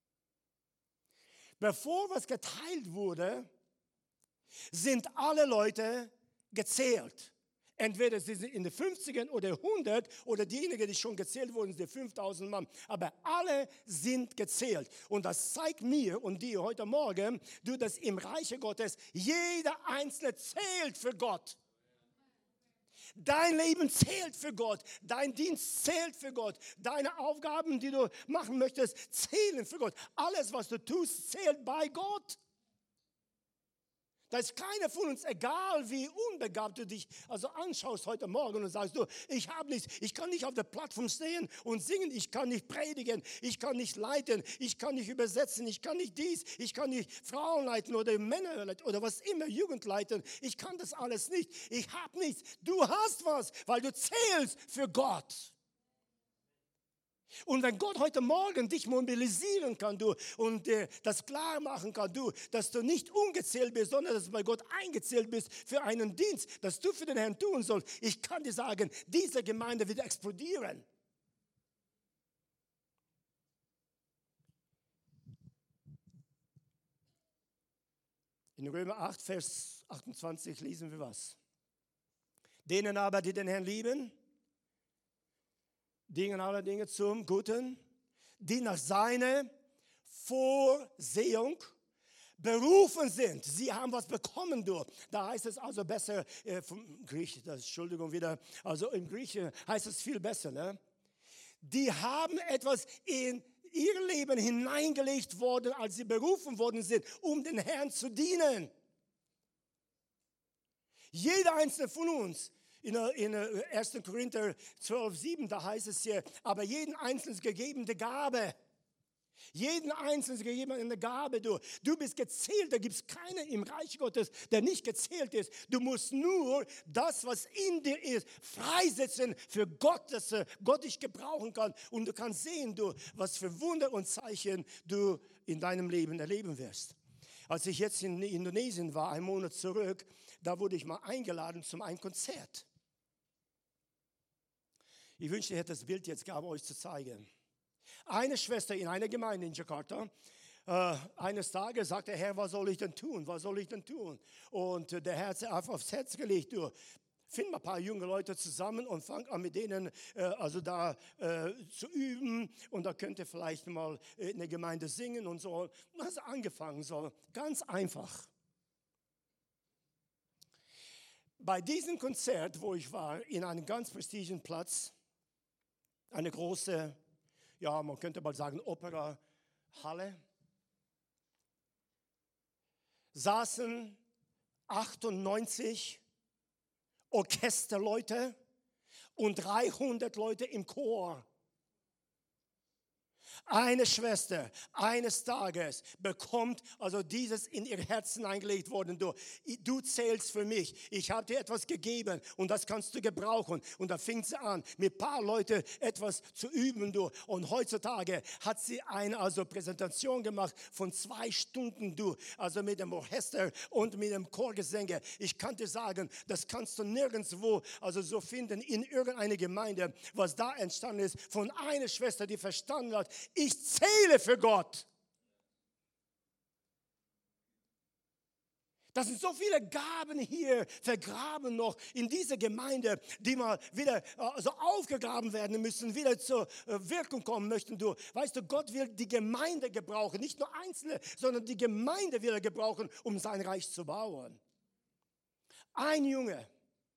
Bevor was geteilt wurde, sind alle Leute gezählt. Entweder sie sind in den 50ern oder 100 oder diejenigen, die schon gezählt wurden, sind die 5000 Mann. Aber alle sind gezählt. Und das zeigt mir und dir heute Morgen, dass im Reiche Gottes jeder Einzelne zählt für Gott. Dein Leben zählt für Gott. Dein Dienst zählt für Gott. Deine Aufgaben, die du machen möchtest, zählen für Gott. Alles, was du tust, zählt bei Gott. Da ist keiner von uns, egal wie unbegabt du dich also anschaust heute Morgen und sagst, ich habe nichts, ich kann nicht auf der Plattform stehen und singen, ich kann nicht predigen, ich kann nicht leiten, ich kann nicht übersetzen, ich kann nicht dies, ich kann nicht Frauen leiten oder Männer leiten oder was immer, Jugend leiten, ich kann das alles nicht, ich habe nichts. Du hast was, weil du zählst für Gott. Und wenn Gott heute Morgen dich mobilisieren kann, und das klar machen kann, dass du nicht ungezählt bist, sondern dass du bei Gott eingezählt bist für einen Dienst, dass du für den Herrn tun sollst, ich kann dir sagen, diese Gemeinde wird explodieren. In Römer 8, Vers 28 lesen wir was. Denen aber, die den Herrn lieben, dienen alle Dinge zum Guten, die nach seiner Vorsehung berufen sind. Sie haben was bekommen, du. Da heißt es also besser, vom Griech, Entschuldigung wieder, also im Griechen heißt es viel besser, ne? Die haben etwas in ihr Leben hineingelegt worden, als sie berufen worden sind, um den Herrn zu dienen. Jeder einzelne von uns, in 1. Korinther 12,7, da heißt es hier, aber jeden Einzelnen ist gegeben die Gabe. Jeden Einzelnen ist gegeben eine Gabe. Du bist gezählt, da gibt es keinen im Reich Gottes, der nicht gezählt ist. Du musst nur das, was in dir ist, freisetzen für Gott, dass Gott dich gebrauchen kann. Und du kannst sehen, was für Wunder und Zeichen du in deinem Leben erleben wirst. Als ich jetzt in Indonesien war, einen Monat zurück, da wurde ich mal eingeladen zum ein Konzert. Ich wünschte, ich hätte das Bild jetzt gehabt, euch zu zeigen. Eine Schwester in einer Gemeinde in Jakarta, eines Tages sagte der Herr, was soll ich denn tun? Was soll ich denn tun? Und der Herr hat einfach aufs Herz gelegt, find mal ein paar junge Leute zusammen und fang an mit denen zu üben. Und da könnt ihr vielleicht mal in der Gemeinde singen und so. Und hast angefangen, so ganz einfach. Bei diesem Konzert, wo ich war, in einem ganz prestigischen Platz, eine große, ja, man könnte mal sagen, Operahalle, saßen 98 Orchesterleute und 300 Leute im Chor. Eine Schwester eines Tages bekommt also dieses in ihr Herzen eingelegt worden. Du zählst für mich. Ich habe dir etwas gegeben und das kannst du gebrauchen. Und da fing sie an, mit ein paar Leuten etwas zu üben. Und heutzutage hat sie eine Präsentation gemacht von 2 Stunden. Also mit dem Orchester und mit dem Chorgesänge. Ich kann dir sagen, das kannst du nirgendwo so finden in irgendeiner Gemeinde, was da entstanden ist von einer Schwester, die verstanden hat, ich zähle für Gott. Das sind so viele Gaben hier vergraben noch in dieser Gemeinde, die mal wieder aufgegraben werden müssen, wieder zur Wirkung kommen möchten. Weißt du, Gott will die Gemeinde gebrauchen, nicht nur Einzelne, sondern die Gemeinde will er gebrauchen, um sein Reich zu bauen. Ein Junge,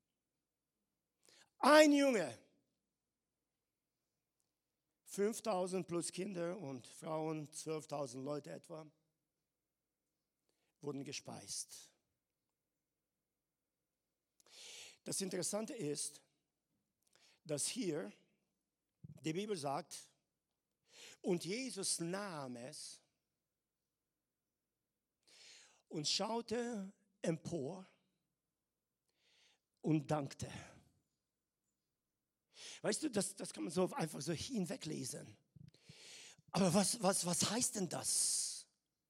5.000 plus Kinder und Frauen, 12.000 Leute etwa, wurden gespeist. Das Interessante ist, dass hier die Bibel sagt, und Jesus nahm es und schaute empor und dankte. Weißt du, das kann man so einfach so hinweglesen. Aber was heißt denn das?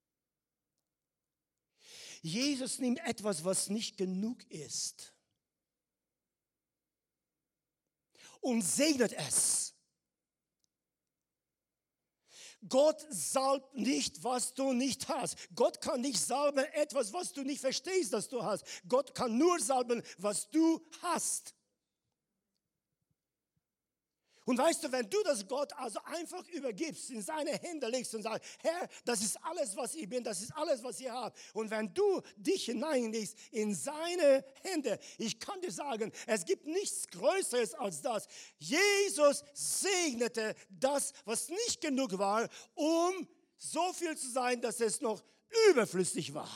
Jesus nimmt etwas, was nicht genug ist, und segnet es. Gott salbt nicht, was du nicht hast. Gott kann nicht salben etwas, was du nicht verstehst, dass du hast. Gott kann nur salben, was du hast. Und weißt du, wenn du das Gott einfach übergibst, in seine Hände legst und sagst, Herr, das ist alles, was ich bin, das ist alles, was ich habe. Und wenn du dich hineinlegst in seine Hände, ich kann dir sagen, es gibt nichts Größeres als das. Jesus segnete das, was nicht genug war, um so viel zu sein, dass es noch überflüssig war.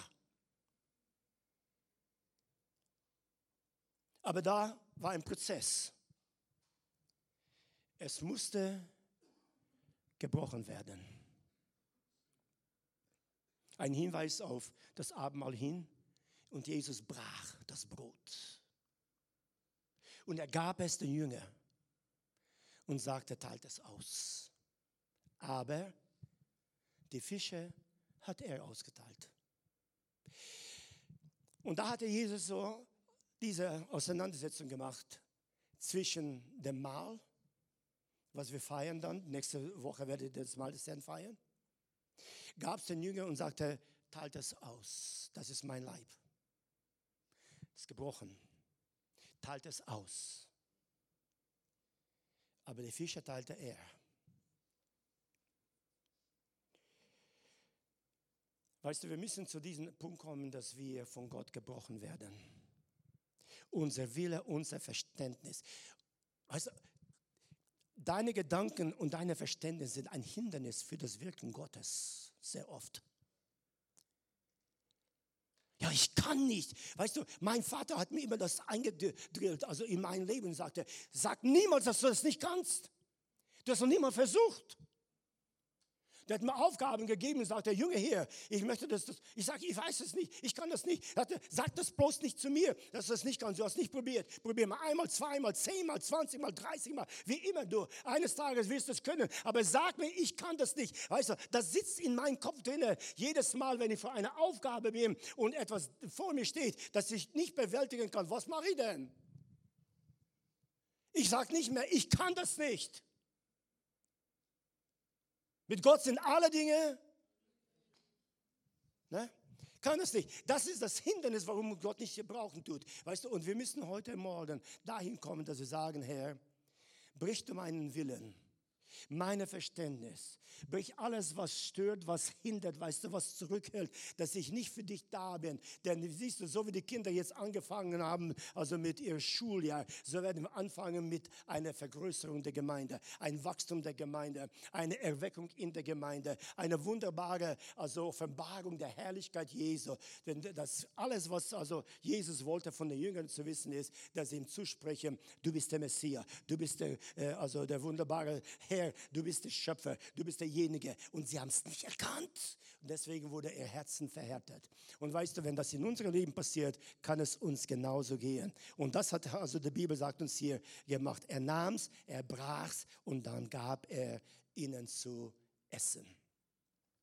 Aber da war ein Prozess. Es musste gebrochen werden. Ein Hinweis auf das Abendmahl hin. Und Jesus brach das Brot. Und er gab es den Jüngern und sagte, teilt es aus. Aber die Fische hat er ausgeteilt. Und da hatte Jesus so diese Auseinandersetzung gemacht zwischen dem Mahl, was wir feiern dann, nächste Woche werdet ihr das Mahl des Herrn feiern, gab es den Jüngern und sagte, teilt es aus, das ist mein Leib. Es ist gebrochen, teilt es aus. Aber die Fische teilte er. Weißt du, wir müssen zu diesem Punkt kommen, dass wir von Gott gebrochen werden. Unser Wille, unser Verständnis. Weißt du, deine Gedanken und deine Verständnis sind ein Hindernis für das Wirken Gottes, sehr oft. Ja, ich kann nicht. Weißt du, mein Vater hat mir immer das eingedrillt, also in mein Leben sagte, sag niemals, dass du das nicht kannst. Du hast noch niemals versucht. Der hat mir Aufgaben gegeben und sagte, Junge, hier, ich möchte das. Ich sage, ich weiß es nicht, ich kann das nicht. Er sagte, sag das bloß nicht zu mir, dass du das nicht kannst. Du hast nicht probiert. Probier mal einmal, zweimal, 10-mal, 20-mal, 30-mal, wie immer du. Eines Tages wirst du es können, aber sag mir, ich kann das nicht. Weißt du, das sitzt in meinem Kopf drin. Jedes Mal, wenn ich vor einer Aufgabe bin und etwas vor mir steht, das ich nicht bewältigen kann, was mache ich denn? Ich sage nicht mehr, ich kann das nicht. Mit Gott sind alle Dinge, ne? Kann es nicht. Das ist das Hindernis, warum Gott nicht gebrauchen tut. Weißt du, und wir müssen heute Morgen dahin kommen, dass wir sagen, Herr, brich du meinen Willen, meine Verständnis, brich alles, was stört, was hindert, weißt du, was zurückhält, dass ich nicht für dich da bin. Denn siehst du, so wie die Kinder jetzt angefangen haben, also mit ihrem Schuljahr, so werden wir anfangen mit einer Vergrößerung der Gemeinde, ein Wachstum der Gemeinde, eine Erweckung in der Gemeinde, eine wunderbare also Offenbarung der Herrlichkeit Jesu. Denn das alles, was also Jesus wollte von den Jüngern zu wissen, ist, dass sie ihm zusprechen, du bist der Messias, du bist also der wunderbare Herr, du bist der Schöpfer, du bist derjenige. Und sie haben es nicht erkannt. Und deswegen wurde ihr Herzen verhärtet. Und weißt du, wenn das in unserem Leben passiert, kann es uns genauso gehen. Und das hat also die Bibel sagt uns hier gemacht. Er nahm es, er brach es und dann gab er ihnen zu essen.